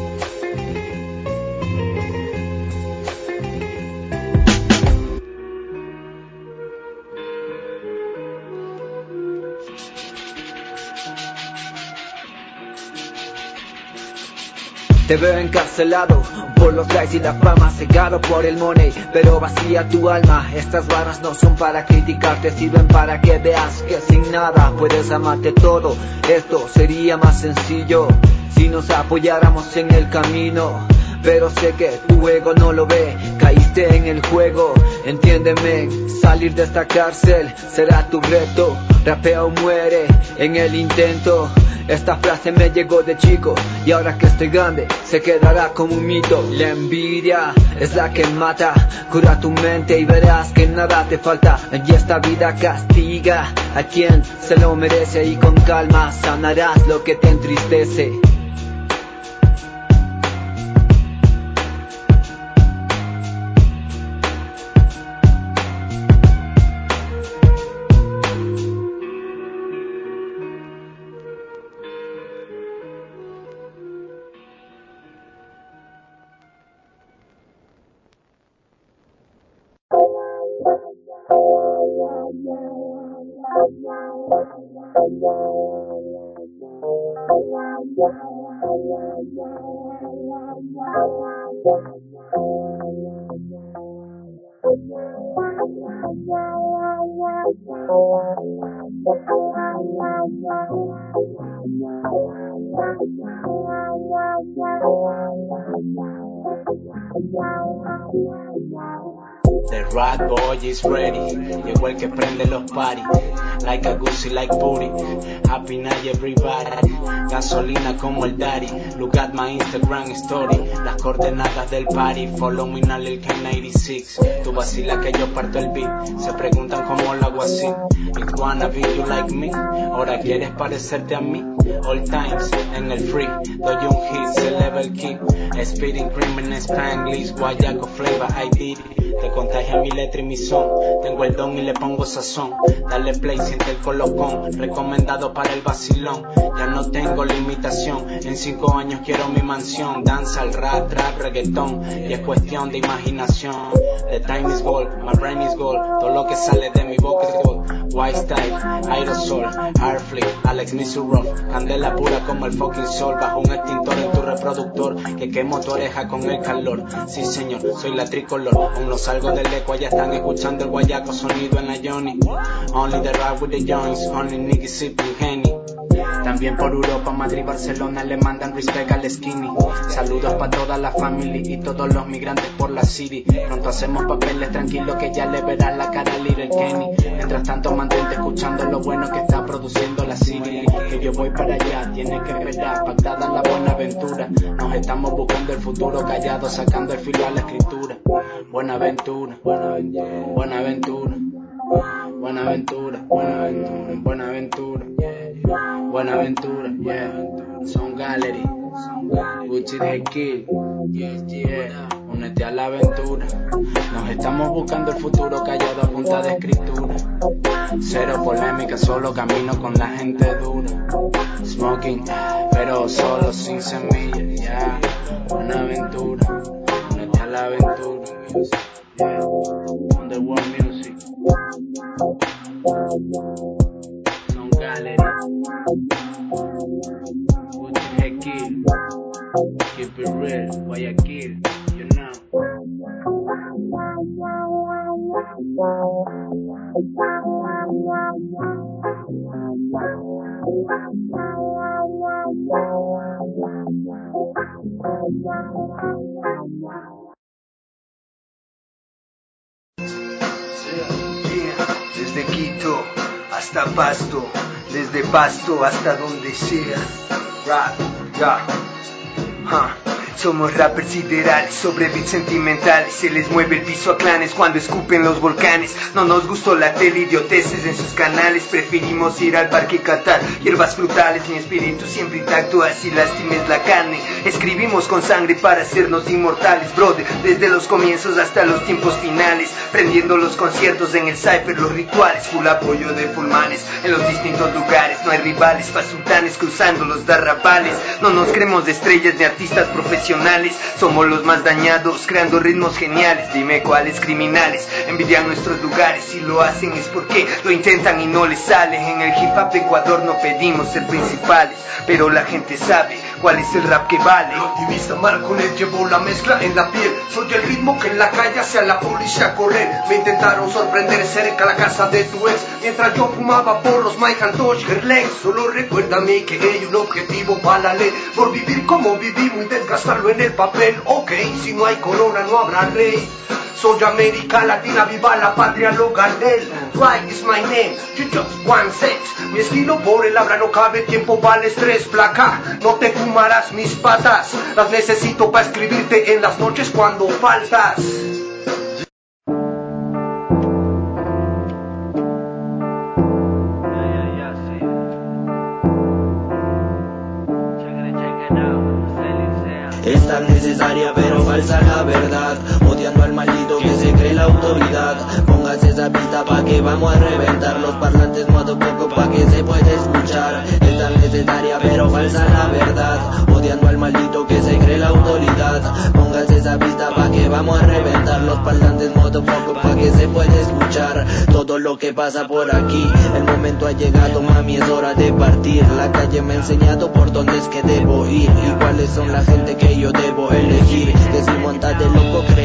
Te veo encarcelado por los likes y la fama, cegado por el money, pero vacía tu alma. Estas barras no son para criticarte, sirven para que veas que sin nada puedes amarte todo. Esto sería más sencillo si nos apoyáramos en el camino, pero sé que tu ego no lo ve, caíste en el juego. Entiéndeme, salir de esta cárcel será tu reto. Rapea o muere en el intento. Esta frase me llegó de chico y ahora que estoy grande se quedará como un mito. La envidia es la que mata, cura tu mente y verás que nada te falta. Y esta vida castiga a quien se lo merece, y con calma sanarás lo que te entristece. The rat boy is ready. Llegó el que prende los party. Like a goosey, like booty. Happy night everybody. Gasolina como el daddy. Look at my Instagram story. Las coordenadas del party. Follow me now Lil K noventa y seis. Tu vacila que yo parto el beat. Se preguntan cómo lo hago así. It wanna be you like me. Ahora quieres parecerte a mí. All times en el free. Doy un hit, se eleva el kick. Speeding cream en Spanglish. Guayaco flavor, I did it. Te contagia mi letra y mi son. Tengo el don y le pongo sazón. Dale play, siente el colocón. Recomendado para el vacilón. Ya no tengo limitación. En cinco años quiero mi mansión. Danza, el rap, trap, reggaetón. Y es cuestión de imaginación. The time is gold, my brain is gold. Todo lo que sale de mi boca es gold. White style, aerosol, air flip, Alex Misurov. Candela pura como el fucking sol. Bajo un extintor en tu reproductor. Que quemo tu oreja con el calor. Sí señor, soy la tricolor. Aún no salgo del eco, ya están escuchando el guayaco sonido en la Johnny. Only the ride with the joints, only niggas sipping Henny. También por Europa, Madrid, Barcelona le mandan respect al skinny. Saludos pa' toda la family y todos los migrantes por la city. Pronto hacemos papeles tranquilos que ya le verás la cara a Little Kenny. Mientras tanto mantente escuchando lo bueno que está produciendo la city. Que yo voy para allá, tienes que esperar, pactada la buena aventura. Nos estamos buscando el futuro callado, sacando el filo a la escritura. Buena aventura, buena aventura, buena aventura, buena aventura, buena aventura, buena aventura. Buenaventura, yeah, Son Gallery, Gucci de Kill, yeah, yeah, únete a la aventura. Nos estamos buscando el futuro callado a punta de escritura. Cero polémica, solo camino con la gente dura. Smoking, pero solo sin semillas, yeah, Buenaventura, únete a la aventura, yeah, Underworld Music. Son Gallery. Guayaquil, keep it real, Guayaquil, you know. Desde Quito hasta Pasto, desde Pasto hasta donde sea. Rap, ya, huh. Somos rappers siderales, sobre beats sentimentales. Se les mueve el piso a clanes cuando escupen los volcanes. No nos gustó la tele, idioteces en sus canales. Preferimos ir al parque Qatar, hierbas frutales. Mi espíritu siempre intacto, así lastimes la carne. Escribimos con sangre para hacernos inmortales, brother. Desde los comienzos hasta los tiempos finales. Prendiendo los conciertos en el cypher, los rituales. Full apoyo de fulmanes en los distintos lugares. No hay rivales, pa' sultanes cruzando los darrapales. No nos creemos de estrellas ni artistas profesionales. Somos los más dañados, creando ritmos geniales. Dime cuáles criminales envidian nuestros lugares. Si lo hacen es porque lo intentan y no les sale. En el hip hop de Ecuador no pedimos ser principales, pero la gente sabe cuál es el rap que vale. Activista Marconet, llevo la mezcla en la piel. Soy el ritmo que en la calle hace a la policía a correr. Me intentaron sorprender cerca a la casa de tu ex, mientras yo fumaba porros, Mike Antosh, Gerlex. Solo recuérdame que hay un objetivo para la ley, por vivir como vivimos y desgastarlo en el papel. Ok, si no hay corona no habrá rey. Soy América Latina, viva la patria, lo Gardel. Right is my name, you just want sex. Mi estilo por el habla no cabe tiempo, vale estrés. Placa, no te fumarás mis patas. Las necesito para escribirte en las noches cuando faltas. Es tan necesaria pero falsa la verdad, odiando al maldito que se cree la autoridad. Póngase esa pista pa' que vamos a reventar los parlantes modo poco pa' que se pueda escuchar. Es tan necesaria pero falsa la verdad, odiando al maldito que se cree la autoridad. Póngase esa pista pa' que vamos a reventar los parlantes modo poco pa' que se pueda escuchar todo lo que pasa por aquí. El momento ha llegado, mami, es hora de partir. La calle me ha enseñado por dónde es que debo ir y cuáles son la gente que yo debo elegir. Que si montas de loco, créame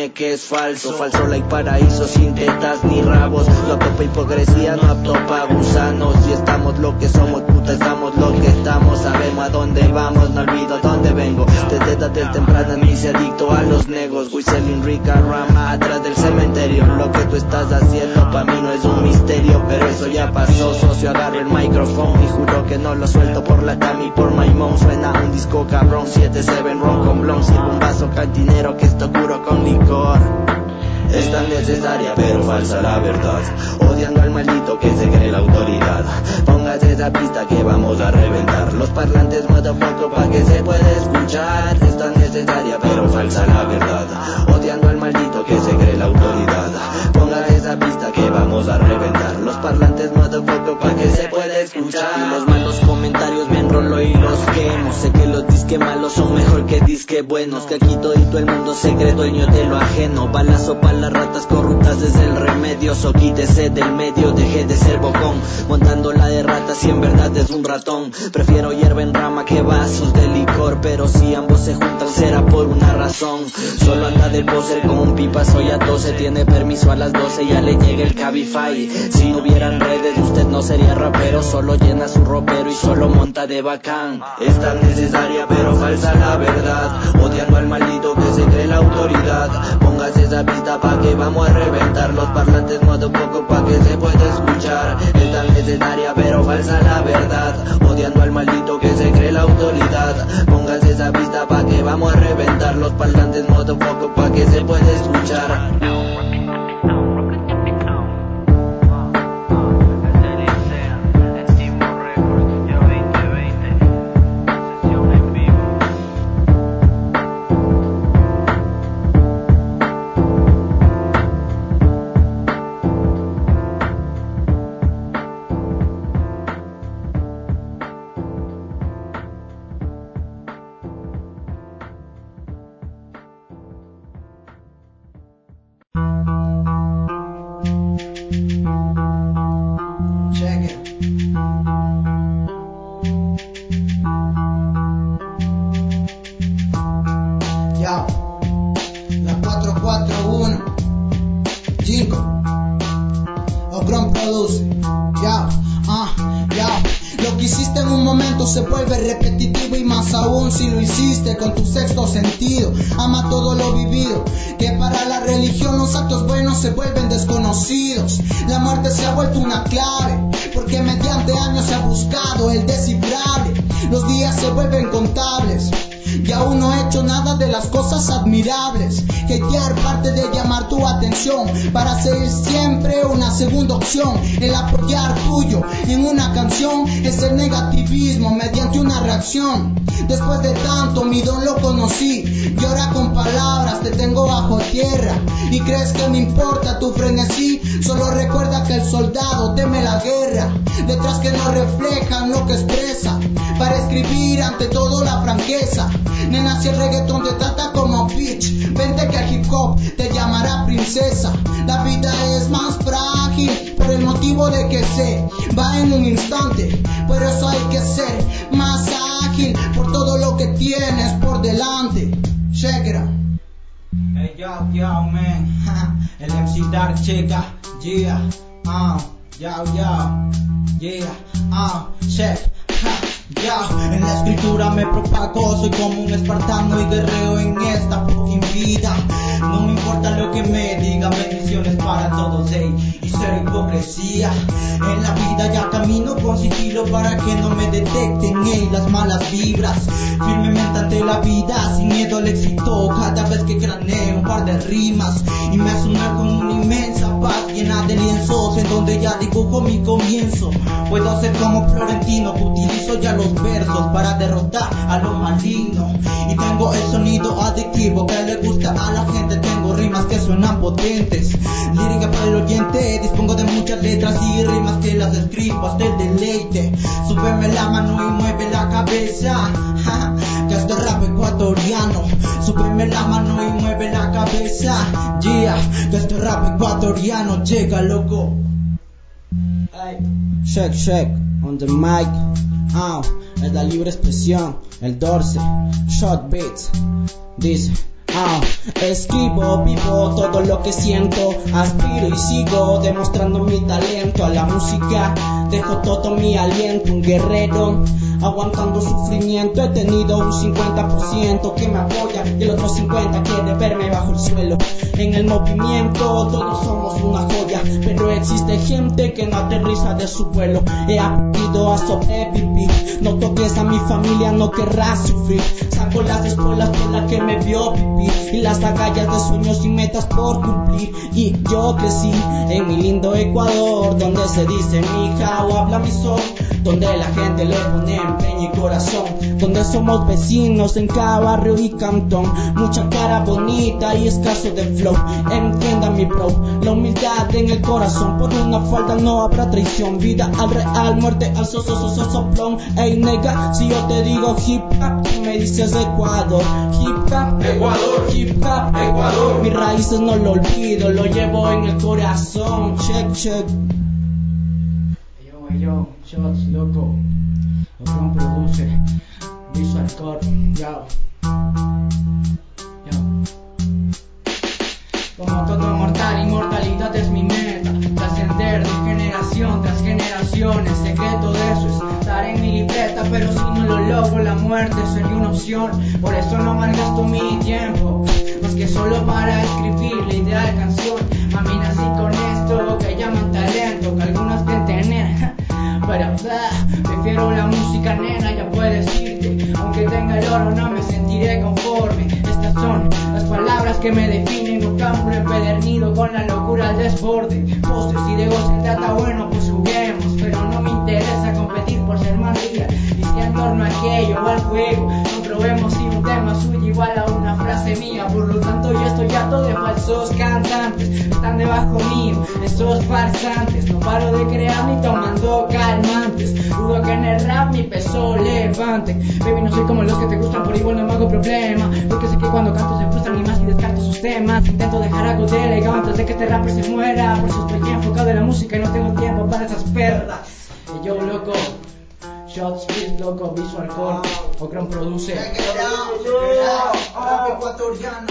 dime que es falso. Falso like paraíso sin tetas ni rabos. No apto pa' hipocresía, no apto pa' gusanos. Si estamos lo que somos, puta, estamos lo que estamos. Sabemos a dónde vamos, no olvido dónde vengo. Desde edad temprana me hice adicto a los negos. Whistling Rica Rama atrás del cementerio. Lo que tú estás haciendo pa' mí no es un misterio, pero eso ya pasó, socio. Agarro el micrófono y juro que no lo suelto por la cami, por my mom. Suena un disco cabrón, siete siete ron con blon. Sirvo un vaso cantinero que esto curo con licor. Es tan necesaria pero falsa la verdad, odiando al maldito que se cree la autoridad. Póngase esa pista que vamos a reventar los parlantes motherfucker pa' que se pueda escuchar. Es tan necesaria pero falsa la verdad, odiando al maldito que se cree la autoridad. Póngase esa pista que vamos a reventar los parlantes motherfucker pa' que se pueda escuchar. Y los malos comentarios me enrolo y los quemo. Sé que los disque malos son mejor que disque buenos, que aquí todito el mundo se cree dueño de lo ajeno. Balazo pa' las ratas corruptas es el remedio. So quítese del medio, deje de ser bocón, montando la de ratas si en verdad es un ratón. Prefiero hierba en rama que vasos de licor, pero si ambos se juntan será por una razón. Solo anda de poser como un pipa, soy a doce. Tiene permiso a las doce, ya le llega el Cabify. Si no hubieran redes usted no sería rapero, solo llena su ropero y solo monta de bacán. Es tan necesaria pero falsa la verdad, odiando al maldito que se cree la autoridad. Póngase esa pista pa' que vamos a reventar los parlantes modo poco pa' que se pueda escuchar. Es tan necesaria pero falsa la verdad, odiando al maldito que se cree la autoridad. Póngase esa pista pa' que vamos a reventar los parlantes modo poco pa' que se pueda escuchar. Se vuelve repetitivo y más aún si lo hiciste con tu sexto sentido. Ama todo lo vivido, que para la religión los actos buenos se vuelven desconocidos. La muerte se ha vuelto una clave, porque mediante años se ha buscado el descifrable. Los días se vuelven contables y aún no he hecho nada de las cosas admirables. Hatear parte de llamar tu atención para ser siempre una segunda opción. El apoyar tuyo en una canción es el negativismo mediante una reacción. Después de tanto mi don lo conocí y ahora con palabras te tengo bajo tierra. Y crees que me importa tu frenesí, solo recuerda que el soldado teme la guerra. Letras que no reflejan lo que expresa, para escribir ante todo la franqueza. Nena, si el reggaetón te trata como bitch, vente que el hip hop te llamará princesa. La vida es más frágil por el motivo de que se va en un instante. Por eso hay que ser más ágil por todo lo que tienes por delante. Check it out. Hey yo, yo, man. El M C Dark chica, yeah, ah, uh, yo, yo, yeah, ah, uh, check. Ya, en la escritura me propago, soy como un espartano y guerrero en esta fucking vida. No me importa lo que me digan, bendiciones para todos, ey, y cero hipocresía. En la vida ya camino con sigilo para que no me detecten, ey, las malas vibras. Firmemente ante la vida, sin miedo al éxito, cada vez que craneo un par de rimas. Y me asumo con una inmensa paz llena de lienzos, en donde ya dibujo mi comienzo. Puedo ser como Florentino, que utilizo ya los versos para derrotar a lo maligno. Y tengo el sonido adictivo que le gusta a la gente. Tengo rimas que suenan potentes, lírica para el oyente. Dispongo de muchas letras y rimas que las escribo hasta el deleite. Súbeme la mano y mueve la cabeza, que esto es rap ecuatoriano. Súbeme la mano y mueve la cabeza, yeah, que esto es rap ecuatoriano. Llega, loco. Hey. Check, check, on the mic. Ah, uh, es la libre expresión, el Dorce, short beats, dice, Ah, esquivo, vivo todo lo que siento, aspiro y sigo demostrando mi talento a la música. Dejo todo mi aliento, un guerrero aguantando sufrimiento. He tenido un cincuenta por ciento que me apoya y el otro cincuenta por ciento quiere verme bajo el suelo. En el movimiento todos somos una joya, pero existe gente que no aterriza de su vuelo. He aprendido a sobrevivir, no toques a mi familia, no querrás sufrir. Saco las espuelas por las que me vio vivir y las agallas de sueños y metas por cumplir. Y yo crecí en mi lindo Ecuador, donde se dice mija o habla mi son, donde la gente le pone empeño y corazón, donde somos vecinos en cada barrio y cantón. Mucha cara bonita y escaso de flow, entienda mi bro, la humildad en el corazón. Por una falda no habrá traición, vida al real, muerte al so, so, so, so, soplón. Ey nega, si yo te digo hip hop, tú me dices Ecuador. Hip hop, Ecuador, hip hop, Ecuador. Mis raíces no lo olvido, lo llevo en el corazón. Check, check. Yo, yo, shots, loco. Ocron produce, Visual Core, yo. Yo. Como todo mortal, inmortalidad es mi meta. Trascender de generación tras generación. El secreto de eso es estar en mi libreta, pero si no lo logro, la muerte sería una opción. Por eso no malgasto mi tiempo, más que solo para escribir la ideal canción. Mami, nací con esto que llaman talento, que algunos creen tener, pero uh, prefiero la música, nena, ya puedes irte. Aunque tenga el oro no me sentiré conforme. Estas son las palabras que me definen. No campo empedernido con la locura al desborde. Postres y de ego se trata, bueno pues juguemos, pero no me interesa competir por ser más real. Y si en torno a aquello o al juego no probemos si un tema suyo igual a una frase mía. Por lo tanto yo estoy harto de falsos cantantes, están debajo mío esos farsantes. No paro de crear ni tomando calmantes, dudo que en el rap mi peso levante. Baby, no soy como los que te gustan, por igual no me hago problema, porque sé que cuando canto se frustran y más y descarto sus temas. Intento dejar algo de legado antes de que este rapper se muera, por eso estoy enfocado en la música y no tengo tiempo para esas perras. Y yo loco, Shots, Beat, loco, Visual Core, Ocron produce. Rap ecuatoriano.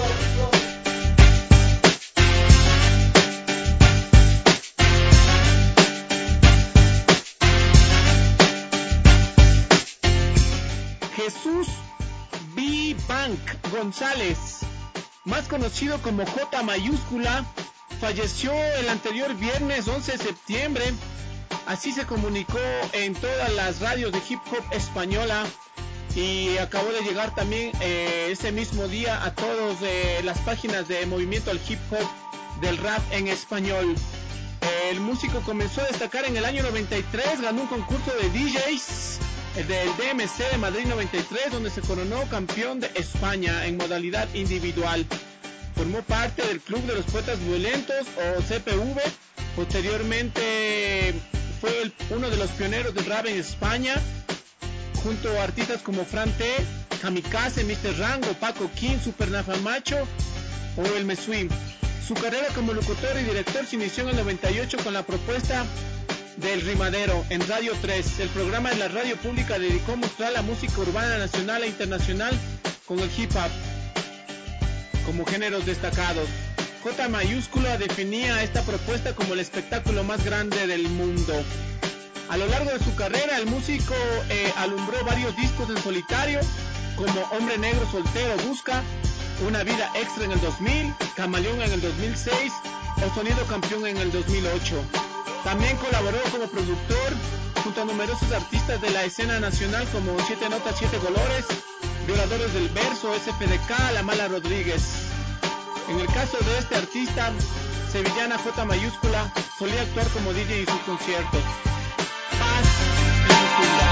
Jesús B. Bank González, más conocido como J mayúscula, falleció el anterior viernes once de septiembre. Así se comunicó en todas las radios de hip hop española y acabó de llegar también eh, ese mismo día a todas eh, las páginas de movimiento al hip hop del rap en español. El músico comenzó a destacar en el año noventa y tres, ganó un concurso de D Js del D M C de Madrid noventa y tres, donde se coronó campeón de España en modalidad individual. Formó parte del Club de los Poetas Violentos o C P V. Posteriormente fue el, uno de los pioneros del rap en España, junto a artistas como Fran T, Kamikaze, mister Rango, Paco King, Super Nafamacho o El Mesui. Su carrera como locutor y director se inició en el noventa y ocho con la propuesta del Rimadero en Radio tres. El programa de la radio pública dedicó a mostrar la música urbana nacional e internacional con el hip hop como géneros destacados. J mayúscula definía esta propuesta como el espectáculo más grande del mundo. A lo largo de su carrera, el músico eh, alumbró varios discos en solitario, como Hombre Negro Soltero Busca, Una Vida Extra en el dos mil, Camaleón en el dos mil seis o Sonido Campeón en el dos mil ocho. También colaboró como productor junto a numerosos artistas de la escena nacional como Siete Notas, Siete Colores, Violadores del Verso, S F D K, La Mala Rodríguez. En el caso de este artista, sevillana J mayúscula, solía actuar como D J en sus conciertos. Paz en su tumba.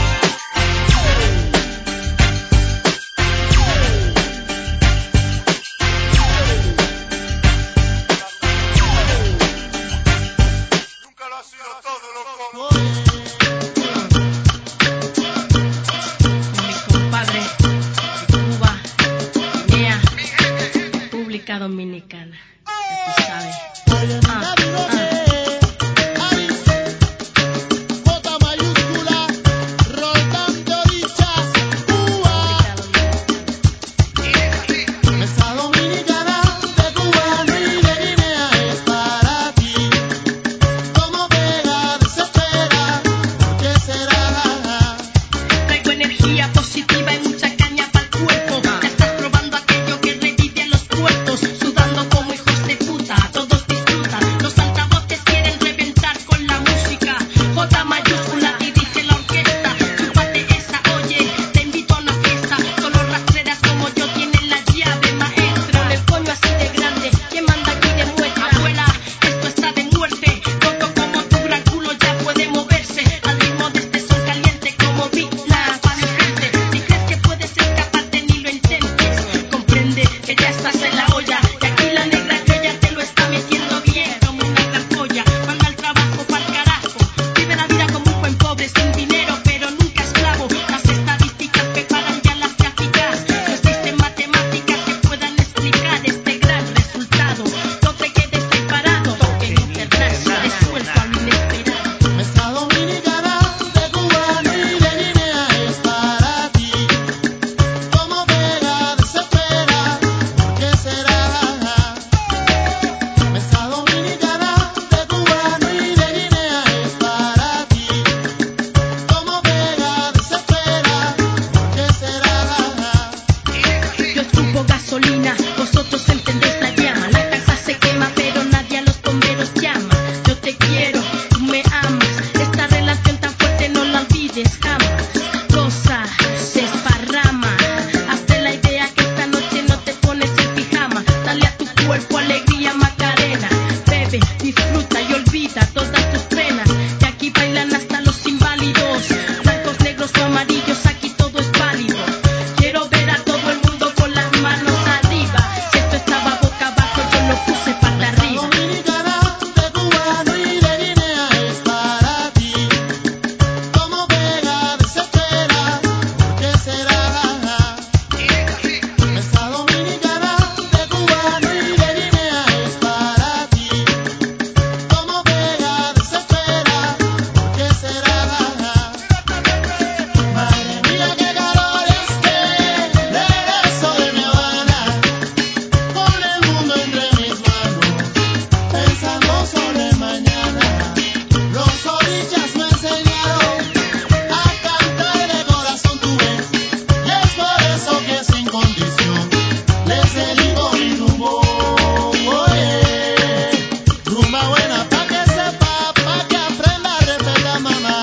Dominicana, ya tú sabes. Ah, ah. J mayúscula, Rolando Dicha, Cuba. que ya estás en la olla. Y aquí la negra que ya te lo está metiendo bien, como una gran polla. Manda al trabajo pa'l carajo, vive la vida como un buen pobre, sin dinero pero nunca esclavo. Las estadísticas preparan ya las gráficas, no existen matemáticas que puedan explicar este gran resultado. No te quedes ahí parado, toque internacional, te suelto a lo inesperado. Nuestra dominicana de cubano y de Guinea es para ti. Como pega, desespera, ¿por qué será? Nuestra dominicana de cubano y de Guinea es para ti. Como pega, desespera, ¿por qué será? Yo escupo gasolina, vosotros encendéis la llama. La casa se quema pero nadie a los bomberos llama. Yo te quiero, tú me amas, esta relación tan fuerte no la olvides jamás. Goza, desparrama, hazte la idea que esta noche no te pones el pijama. Dale a tu cuerpo alegría Macarena, bebe, disfruta y olvida todas tus penas. Que aquí bailan hasta los inválidos, blancos, negros o amarillos, aquí todo es válido. Quiero ver a todo el mundo con las manos arriba. Si esto estaba boca abajo yo lo puse para arriba. Dominicana de cubano y de Guinea es para ti. Como pega, desespera, ¿por qué será? Nuestra dominicana de cubano y de Guinea es para ti. Como pega, desespera, ¿por qué será? Madre mía, qué calor este, regreso de Mi Habana, con el mundo entre mis manos, pensando sobre mañana. Los orillas me enseñaron a cantar de corazón, tú ves, y es por eso que sin condición les dedico mi rumbo. Oye, rumba buena pa' que sepa, pa' que aprenda a respetar mamá.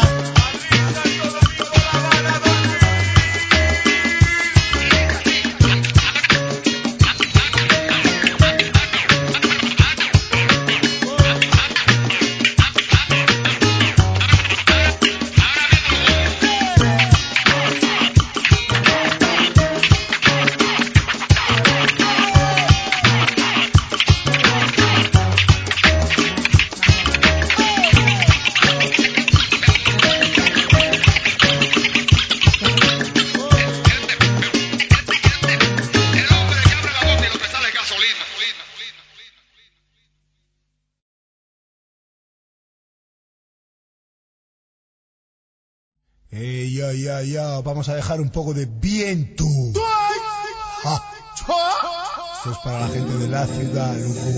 Ey, ya, ya, ya, vamos a dejar un poco de viento. Ah. Esto es para la gente de la ciudad, loco.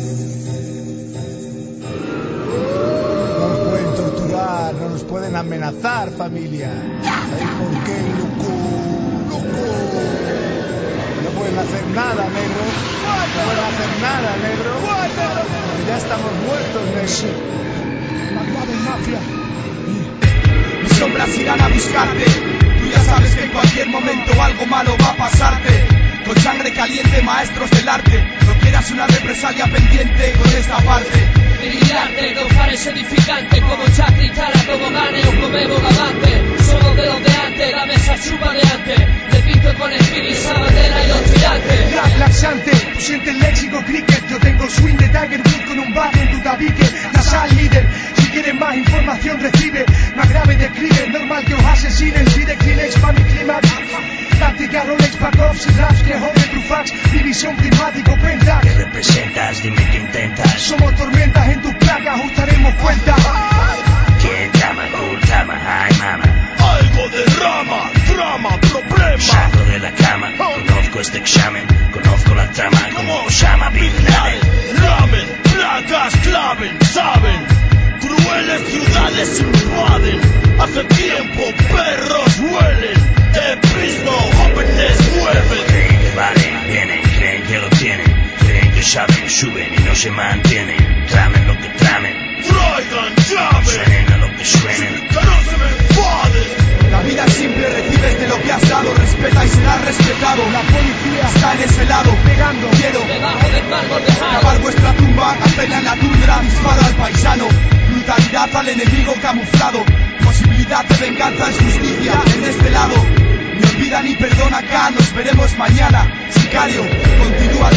No nos pueden torturar, no nos pueden amenazar, familia. ¿Sabéis por qué, loco? Loco. No pueden hacer nada, negro. No pueden hacer nada, negro. Porque ya estamos muertos, negro. Malvado mafia. Mis sombras irán a buscarte. Tú ya sabes que en cualquier momento algo malo va a pasarte. Con sangre caliente, maestros del arte. No quieras una represalia pendiente con esta parte. Vigilante, no pares edificante. Como Chapri, cara, como gane o come bogavante. Somos de los de antes, la mesa chupa de antes. De pinto con espíritu, esa bandera y los tirantes. Rap laxante, tú sientes el léxico cricket. Yo tengo swing de Tiger Woods con un bate en tu tabique. Nasal líder, si quieres más información recibe. Más grave describe, normal que os asesinen. Pide Kleenex pa' mi clímax. Táctica Rolex pa' cops y raps que jode tu fax. División climático, penta. ¿Qué representas? Dime qué intentas. Somos tormentas en tus placas, ajustaremos cuenta. ¿Quién llama? Cool llama, ay mama. Algo de rama, drama, problema. Salgo de la cama, conozco este examen. Conozco la trama como Osama Bin Laden. Ramen, placas claven, saben. Crueles ciudades invaden. Hace tiempo perros huelen. De prisma, jóvenes mueven. Creen que valen, vienen, creen que lo tienen. Creen que saben, suben y no se mantienen. Tramen lo que tramen. Traigan llaves. Suenen a lo que suenen. Que no se me enfaden. La vida es simple, recibes de lo que has dado. Respeta y serás respetado. La policía está en ese lado. Pegando, quiero. Debajo del mármol dejado. Cavar vuestra tumba, castela en la tundra. Disparo al paisano. Brutalidad al enemigo camuflado. Posibilidad de venganza es justicia en este lado. Ni olvida ni perdona acá, nos veremos mañana. Sicario, continúa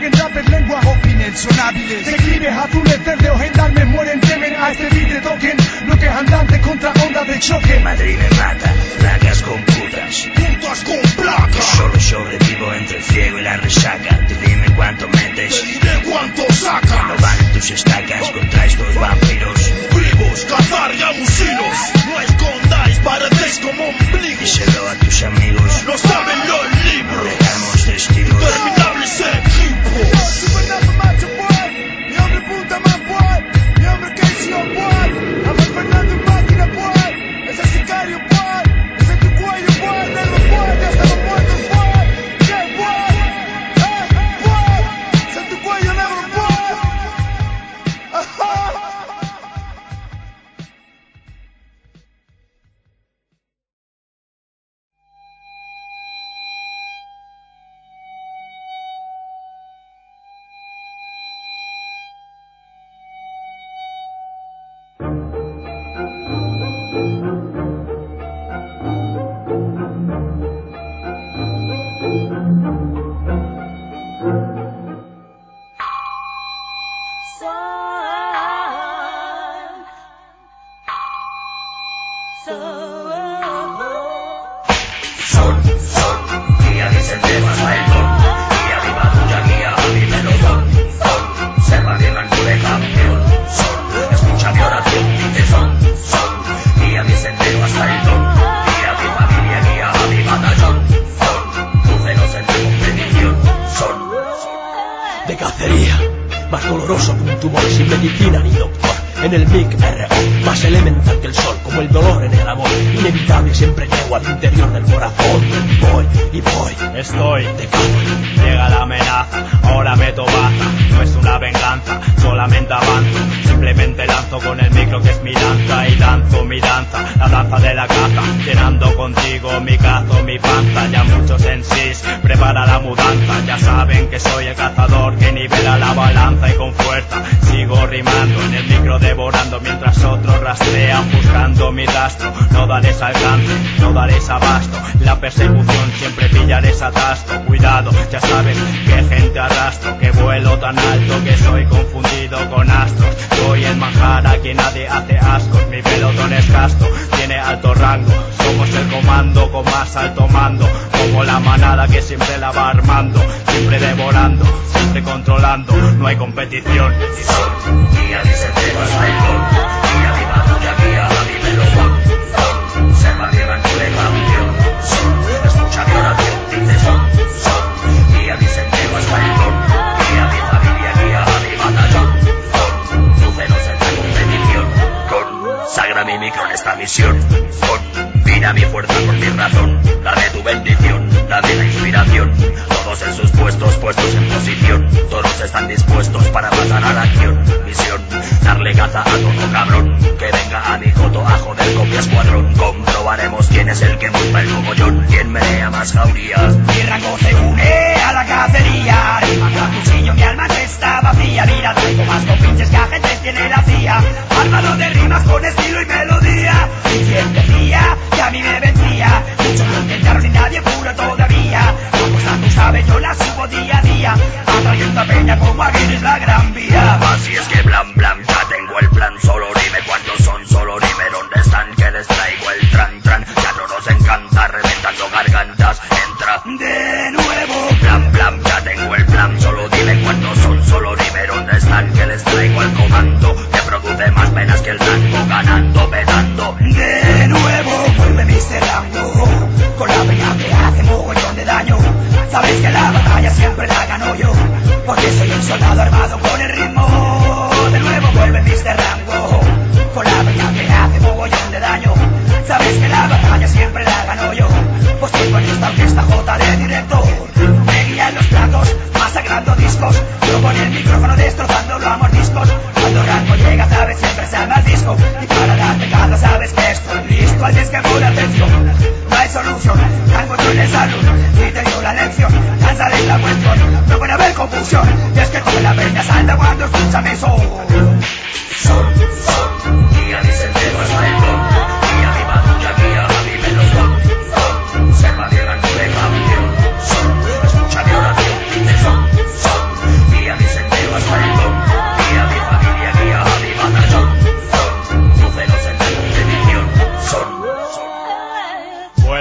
Hagen rapper lengua opinen son hábiles. Declives azules, verde o gendarmes mueren, temen a este beat de token. Bloques andantes contra onda de choque. Madrid me mata, placas con putas, putas con placas. Solo sobrevivo entre el ciego y la resaca. Tú dime cuánto metes, te diré cuánto sacas. No valen tus estacas contra estos vampiros. Vivos, cazar y abusinos. No escondáis, parecéis como ombligos. Díselo a tus amigos, no saben los libros. Dejamos testigos. Interminables equipos. Supernato macho boy, mi hombre punta más boy, mi hombre Casey oh boy, Rafael Fernández máquina boy, ese sicario boy, ese tu cuello boy, negro boy, ya estamos muertos boy, yeah boy, eh boy, ese tu cuello negro boy, ajá.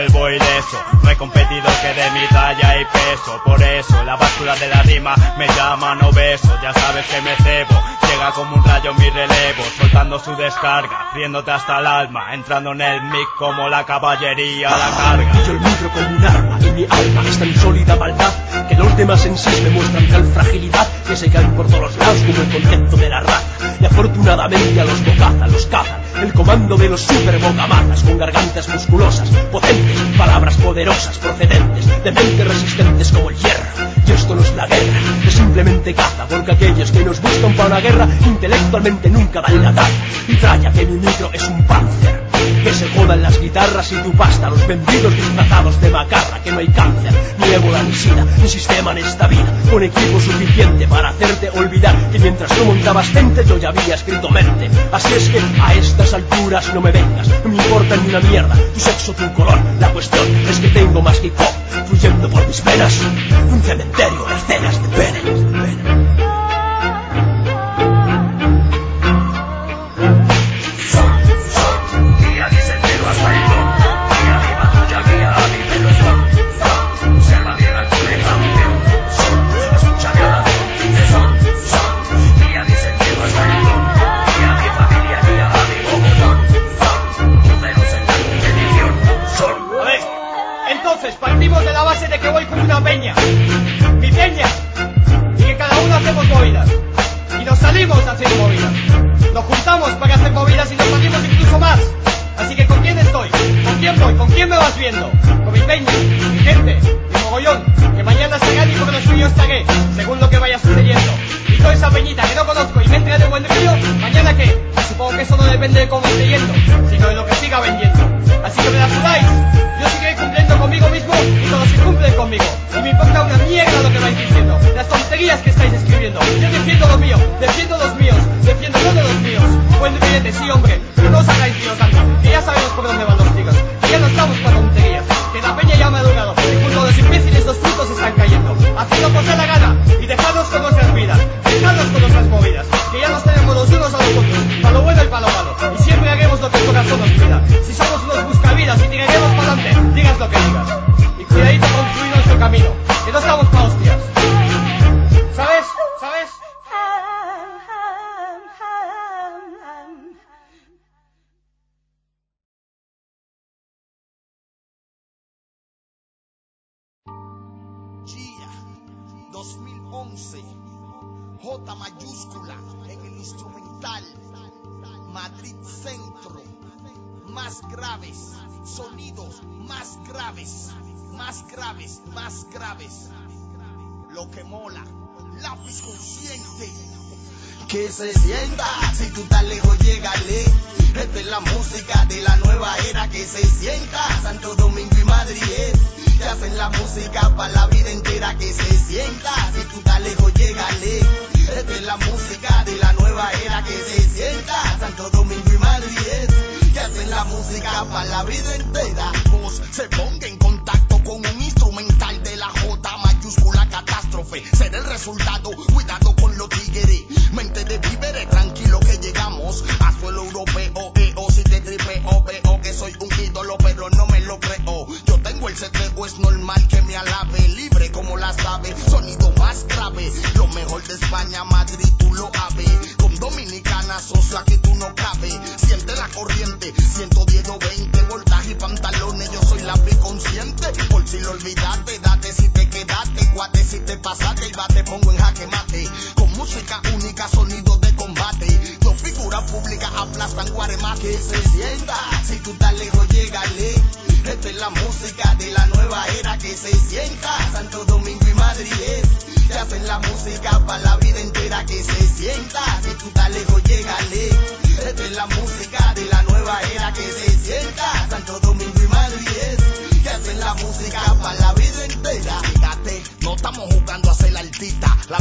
vuelvo ileso. No hay competidor que de mi talla y peso. Por eso la báscula de la rima me llaman obeso. Ya sabes que me cebo, llega como un rayo mi relevo, soltando su descarga, riéndote hasta el alma, entrando en el mic como la caballería a la carga. Y yo el micro como un arma y mi alma es tan sólida maldad que los demás en sí me muestran tal fragilidad que se caen por todos lados como el concepto de la raza. Y afortunadamente a los bocazas los cazan el comando de los super bocamazas con gargantas musculosas, potentes, palabras poderosas, procedentes de mentes resistentes como el hierro. Y esto no es la guerra, es simplemente caza, porque aquellos que nos buscan para una guerra intelectualmente nunca dan la talla. Y traya que mi micro es un panzer, que se jodan las guitarras y tu pasta, los vendidos disfrazados de macarra, que no hay cáncer, ni ébola, ni sida, ni sistema en esta vida, con equipo suficiente para hacerte olvidar que mientras tú montabas gente yo ya había escrito mente. Así es que a estas alturas no me vengas, no me importa ni una mierda tu sexo, tu color, la cuestión es que tengo más hip hop fluyendo por mis venas, un cementerio de escenas de penas, de penas. Partimos de la base de que voy con una peña, mi peña, y que cada uno hacemos movidas, y nos salimos haciendo movidas, nos juntamos para hacer movidas y nos salimos incluso más. Así que ¿con quién estoy? ¿Con quién voy? ¿Con quién me vas viendo? Con mi peña, mi gente, mi mogollón, que mañana estarán y por los suyos estaré, según lo que vaya sucediendo. Y toda esa peñita que no conozco y me entra de buen río, ¿mañana qué? Supongo que eso no depende de cómo esté yendo, sino de lo que siga vendiendo. Así que me la sudáis, yo seguiré cumpliendo conmigo mismo y todos se cumplen conmigo. Y me importa una mierda lo que vais diciendo, las tonterías que estáis escribiendo. Yo defiendo lo mío, defiendo los míos, defiendo no de los míos. Buen billete, sí hombre, pero no os hagáis tíos tanto, que ya sabemos por dónde van los tiros, que ya no estamos para tonterías, que la peña ya me ha durado, y junto a los imbéciles los frutos están cayendo. Haciendo por la gana y dejadnos con nuestras vidas, dejadnos con nuestras movidas, que ya nos tenemos los unos a los otros, para lo bueno y para lo malo, y siempre haremos lo que el corazón nos pida. Si somos unos buscavidas y tiraremos para adelante, digas lo que digas, y cuidadito con fluir nuestro camino, que no estamos pa' hostias. ¿Sabes? ¿Sabes? dos mil once, J mayúscula en el instrumental, Madrid Centro, más graves, sonidos más graves, más graves, más graves, lo que mola, lápiz consciente. Que se sienta, si tú estás lejos, llégale. Esta es la música de la nueva era. Que se sienta, Santo Domingo y Madrid es, que hacen la música para la vida entera. Que se sienta, si tú estás lejos, llégale. Esta es la música de la nueva era. Que se sienta, Santo Domingo y Madrid es, que hacen la música para la vida entera. Vos se ponga en contacto con un instrumental de la J mayúscula catástrofe. Será el resultado, cuidado con los tigres. Mente de víveres, tranquilo que llegamos a suelo europeo. Eh, o si te tripeo, veo que soy un ídolo, pero no me lo creo. Yo tengo el secreto, es normal que me alabe. Libre como las aves, sonido más grave. Lo mejor de España, Madrid, tú lo sabes. Con dominicana, socio, aquí tú no cabes. Siente la corriente, ciento diez o veinte voltaje y pantalones. Yo soy la consciente, por si lo olvidaste. Date si te quedaste, cuate si te pasaste. Y va, te pongo en jaque mate. Con música única, sonido de combate. Dos figuras públicas aplastan guaremate. Que se sienta, si tú estás lejos, llégale. Esta es la música de la nueva era. Que se sienta, Santo Domingo y Madrid es, que hacen la música para la vida entera. Que se sienta, si tú estás lejos, llégale. Esta es la música de la nueva era. Que se sienta, Santo Domingo y Madrid es, que hacen la música para la vida entera. Fíjate, no estamos jugando a ser artista. La vida no es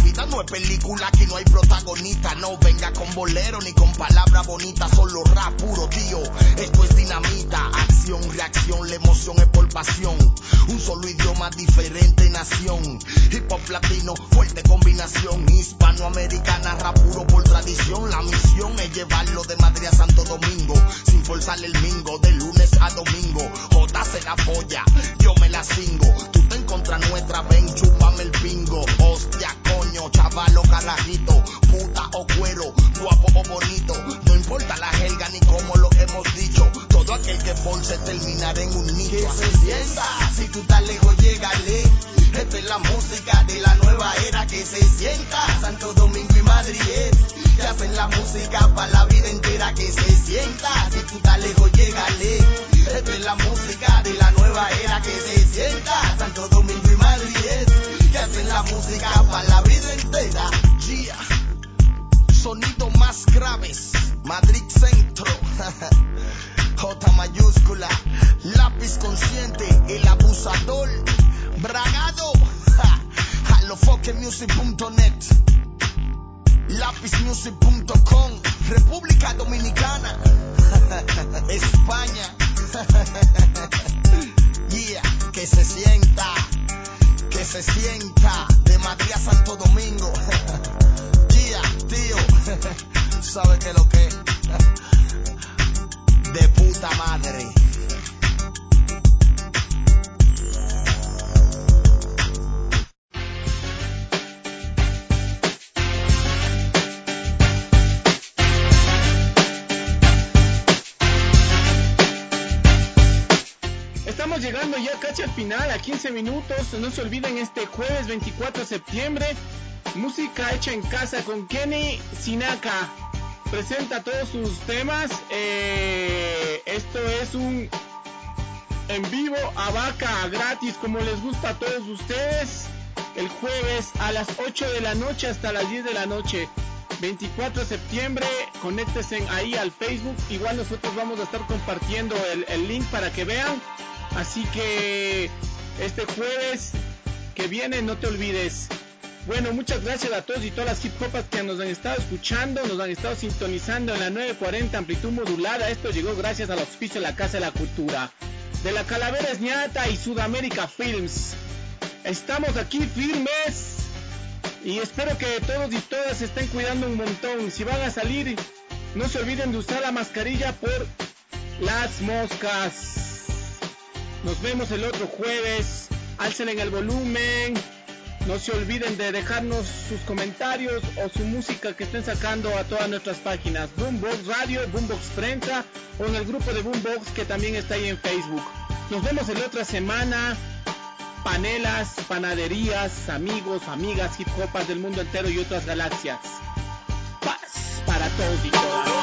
es película, aquí no hay protagonista. No venga con bolero ni con palabras bonitas, solo rap puro, tío. Esto es dinamita, acción, reacción, la emoción es por pasión. Un solo idioma, diferente nación. Hip hop latino, fuerte combinación. Hispanoamericana, rap puro por tradición. La misión es llevarlo de Madrid a Santo Domingo, sin forzarle el mingo, de lunes a domingo. J se la polla, yo me la cingo. Tú te en contra nuestra, ven, chúpame el pingo. Hostia, coño, chavalo, carajito, puta o cuero, guapo o bonito. No importa la jerga ni cómo lo hemos dicho. Todo aquel que force terminará en un nicho. Que se sienta, si tú estás lejos, llégale. Esta es la música de la nueva era. Que se sienta, Santo Domingo y Madrid es, que hacen la música para la vida entera. Que se sienta, si tú estás lejos, llégale. Esta es la música de la nueva era. Que se sienta, Santo Domingo y Madrid es, que hacen la música para la vida entera. Yeah. Sonidos más graves, Madrid Centro. J mayúscula, lápiz consciente, el abusador, bragado, halofoquemusic punto net, lápiz music punto com, República Dominicana, España. Yeah, que se sienta, que se sienta, de Madrid a Santo Domingo. Yeah, tío, ¿sabe qué lo que es? De puta madre. Estamos llegando ya casi al final, a quince minutos. No se olviden, este jueves veinticuatro de septiembre, música hecha en casa con Kenny Sinaka. Presenta todos sus temas. Eh, esto es un en vivo a vaca, gratis, como les gusta a todos ustedes. El jueves a las ocho de la noche hasta las diez de la noche. veinticuatro de septiembre, conéctense ahí al Facebook. Igual nosotros vamos a estar compartiendo el, el link para que vean. Así que este jueves que viene, no te olvides. Bueno, muchas gracias a todos y todas las hip hopas que nos han estado escuchando, nos han estado sintonizando en la nueve cuarenta amplitud modulada. Esto llegó gracias al auspicio de la Casa de la Cultura, de la Calavera Esñata y Sudamérica Films. Estamos aquí firmes y espero que todos y todas se estén cuidando un montón. Si van a salir, no se olviden de usar la mascarilla por las moscas. Nos vemos el otro jueves. Alcen en el volumen. No se olviden de dejarnos sus comentarios o su música que estén sacando a todas nuestras páginas. Boombox Radio, Boombox Prensa o en el grupo de Boombox que también está ahí en Facebook. Nos vemos en la otra semana. Panelas, panaderías, amigos, amigas, hip hopas del mundo entero y otras galaxias. Paz para todos y todas.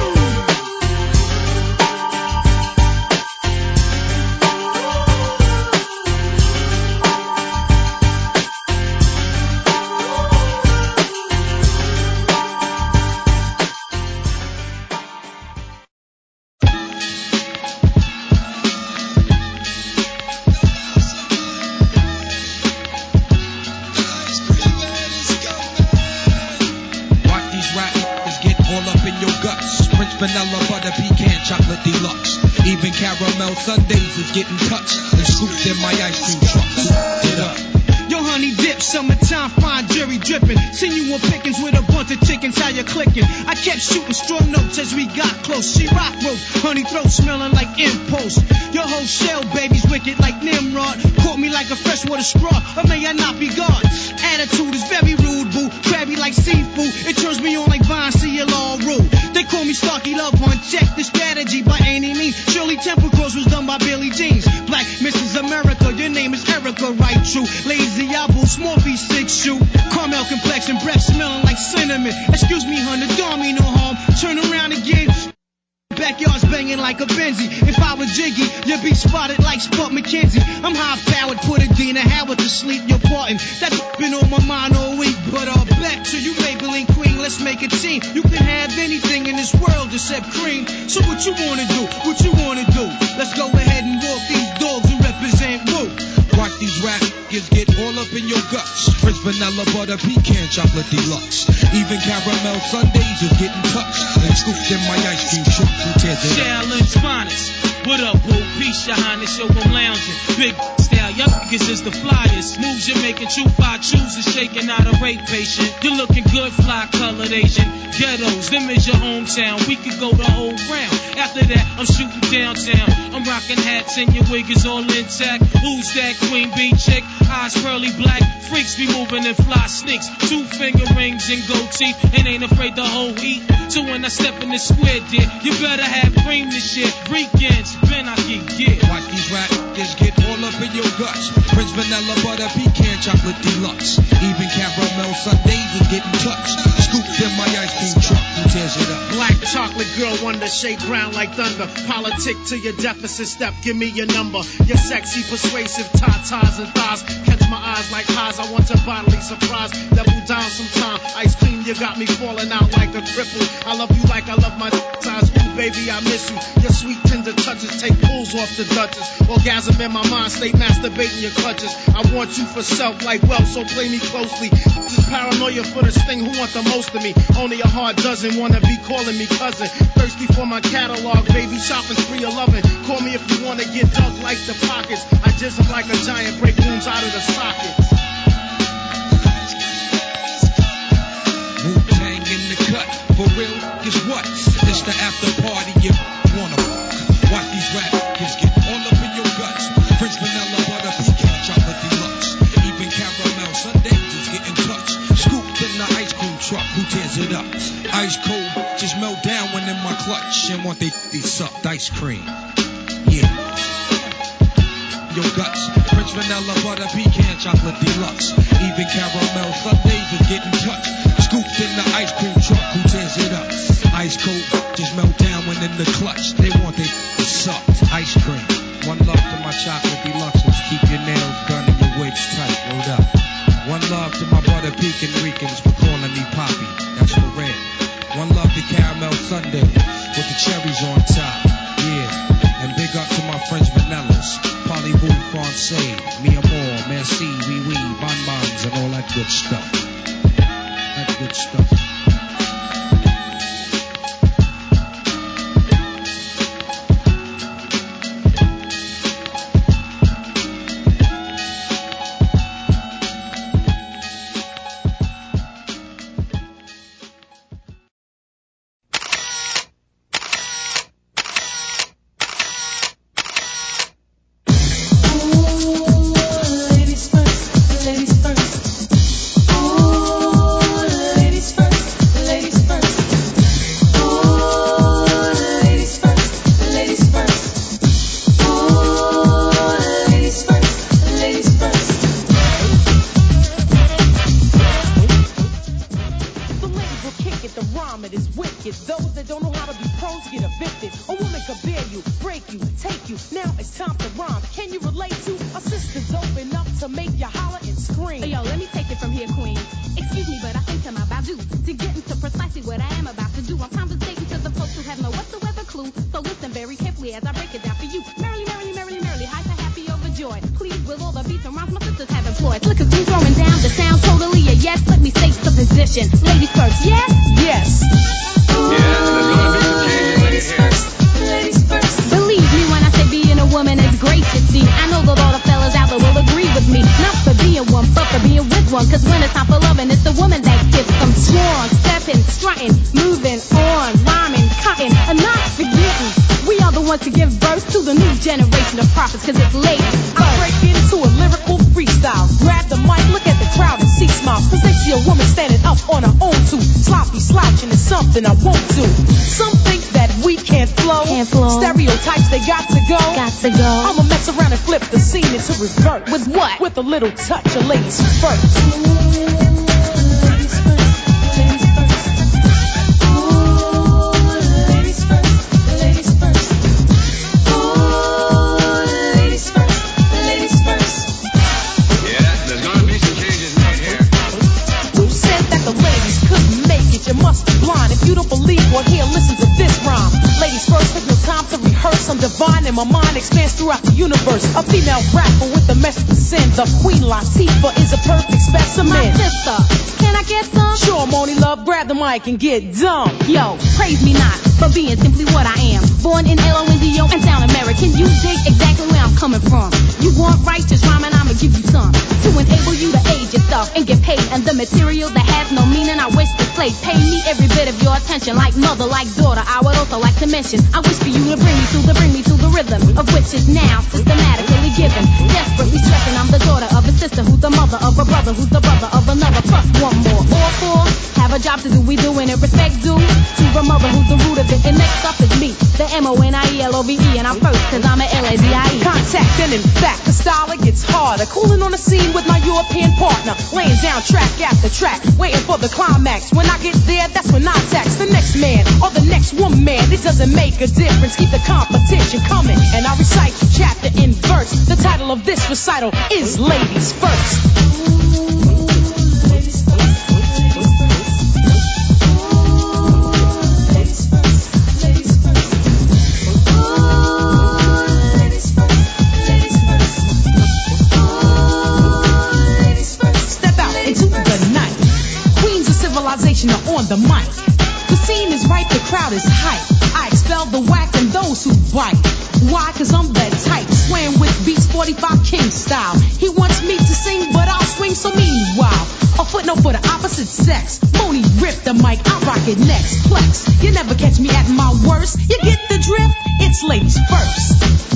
Vanilla, butter, pecan, chocolate deluxe. Even caramel sundaes is getting touched and scooped in my ice cream truck. It up. Yo, honey dip, summertime, fine jury dripping. Seen you on pickings with a bunch of chickens, how you clicking? I kept shooting straw notes as we got close. She rock rope, honey throat smelling like impulse. Your whole shell, baby's wicked like Nimrod. Caught me like a freshwater straw, or may I not be God? Attitude is very rude, boo. Crabby like seafood, it turns me on like Vine, see it all rule. They call me Starkey Love Hunt, check the strategy by any means. Shirley Temple Cross was done by Billy Jeans. Black Missus America, your name is Erica, right? True. Lazy Apple, small V six shoe. Caramel complexion, breath smelling like cinnamon. Excuse me, honey, don't mean no harm. Turn around again. Backyard's banging like a Benzie. If I was Jiggy, you'd be spotted like Spud McKenzie. I'm high-powered, put a Dina Howard to sleep, you're parting. That's been on my mind all week. But uh, back to you, Maybelline Queen, let's make a team. You can have anything in this world except cream. So what you wanna do? What you wanna do? Let's go ahead and walk these dogs and represent Woo. Watch these rap niggas get all up in your guts. Prince vanilla, butter, pecan, chocolate deluxe. Even caramel sundaes is getting touched and scooped in my ice cream truck. Who tears it up? Challenge finest. What up, boo? Peace, your highness, yo, I'm lounging. Big style, y'all niggas is the flyest. Moves you're making, true five chooses, shaking out a rape patient. You're looking good, fly colored Asian. Ghettos, them is your hometown. We could go the whole round. After that, I'm shooting downtown. I'm rocking hats and your wig is all intact. Who's that queen bee chick? Eyes pearly black. Freaks be moving in fly sneaks. Two finger rings and gold teeth. And ain't afraid to hold heat. So when I step in the square, dear, you better have cream this shit. Weekends, Ben, I can get. Watch these rap niggas get all up in your guts. Prince vanilla, butter, pecan, chocolate deluxe. Even caramel sundaes is getting touched. Scooped in my ice cream truck. Who tears it up? Black chocolate girl wonder, shake ground like thunder. Politic to your deficit step, give me your number. Your sexy, persuasive tatas and thighs. Catch my eyes like highs, I want your bodily surprise. Level down sometime, ice cream, you got me falling out like a cripple. I love you like I love my size. Ooh, baby, I miss you. Your sweet tender touches take pulls off the Duchess. Orgasm in my mind, stay masturbating your clutches. I want you for self like wealth, so play me closely. This paranoia for this thing, who want the most of me? Only a hard dozen wanna be calling me cousin. Thirsty for my catalog, baby, shopping spree eleven. Call me if you wanna get dug like the pockets. I just am like a giant, break wounds out of the sockets. Wu-Tang in the cut, for real, guess what? This the after party you wanna fuck. Watch these rap kids get all up in your guts. Prince vanilla, butter, pecan, chocolate deluxe. Even caramel sundaes is getting touched. Scooped in the ice cream truck, who tears it up? Ice cold, just melt down when in my clutch. And want they, they sucked ice cream. Yeah. Your guts, Prince vanilla, butter, pecan, chocolate deluxe. Even caramel sundaes is getting touched. Scooped in the ice cream truck, who tears it up? Ice cold, just melt down when in the clutch. They want they sucked ice cream. One love to my chocolate deluxes. Keep your nails done and your wigs tight. Rolled up. One love to my butter pecan Ricans for calling me Poppy. That's for red. One love to caramel sundae with the cherries on top. Yeah. And big up to my French vanillas. Parlez-vous français, mi amor, merci, oui oui, bonbons and all that good stuff. That good stuff. With a little touch of ladies first. My mind expands throughout the universe. A female rapper with a message to send. The Queen Latifah is a perfect specimen. My sister, can I get some? Sure, Moni Love, grab the mic and get dumb. Yo, praise me not for being simply what I am. Born in L O N D O and sound American. You dig exactly where I'm coming from. You want righteous rhyme and I'ma give you some to enable you to age yourself and get paid. And the material that has no meaning, I wish to play. Pay me every bit of your attention, like mother, like daughter. I would also like to mention, I wish for you to bring me to the, bring me to the rhythm of which is now systematically given. Desperately stressing, I'm the daughter of a sister who's the mother of a brother who's the brother of another. Plus one more, all four have a job to do. We doing it respect due to the mother who's the root of it. And next up is me, the M O N I E L O V E, and I'm first cause I'm an L A Z I E. Contact, and in fact, the style it gets harder. Cooling on the scene with my European partner, laying down track after track, waiting for the climax. When I get there, that's when I tax the next man or the next woman. It doesn't make a difference, keep the competition coming. And I recite chapter in verse. The title of this recital is Ladies First. Are on the mic. The scene is right, the crowd is hype. I expel the whack and those who bite. Why? Cause I'm that type, swaying with beats forty-five King style. He wants me to sing, but I'll swing so meanwhile. A footnote for the opposite sex. Moni rip the mic, I rock it next. Flex, you never catch me at my worst. You get the drift? It's ladies first.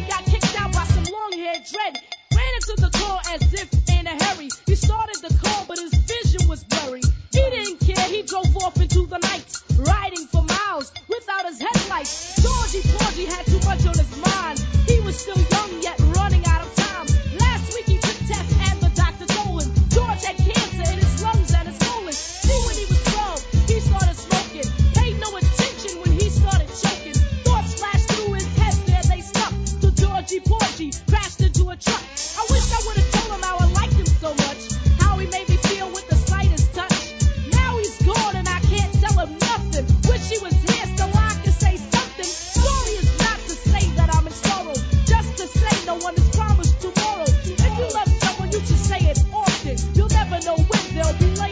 Dread ran into the car as if in a hurry. He started the car, but Be like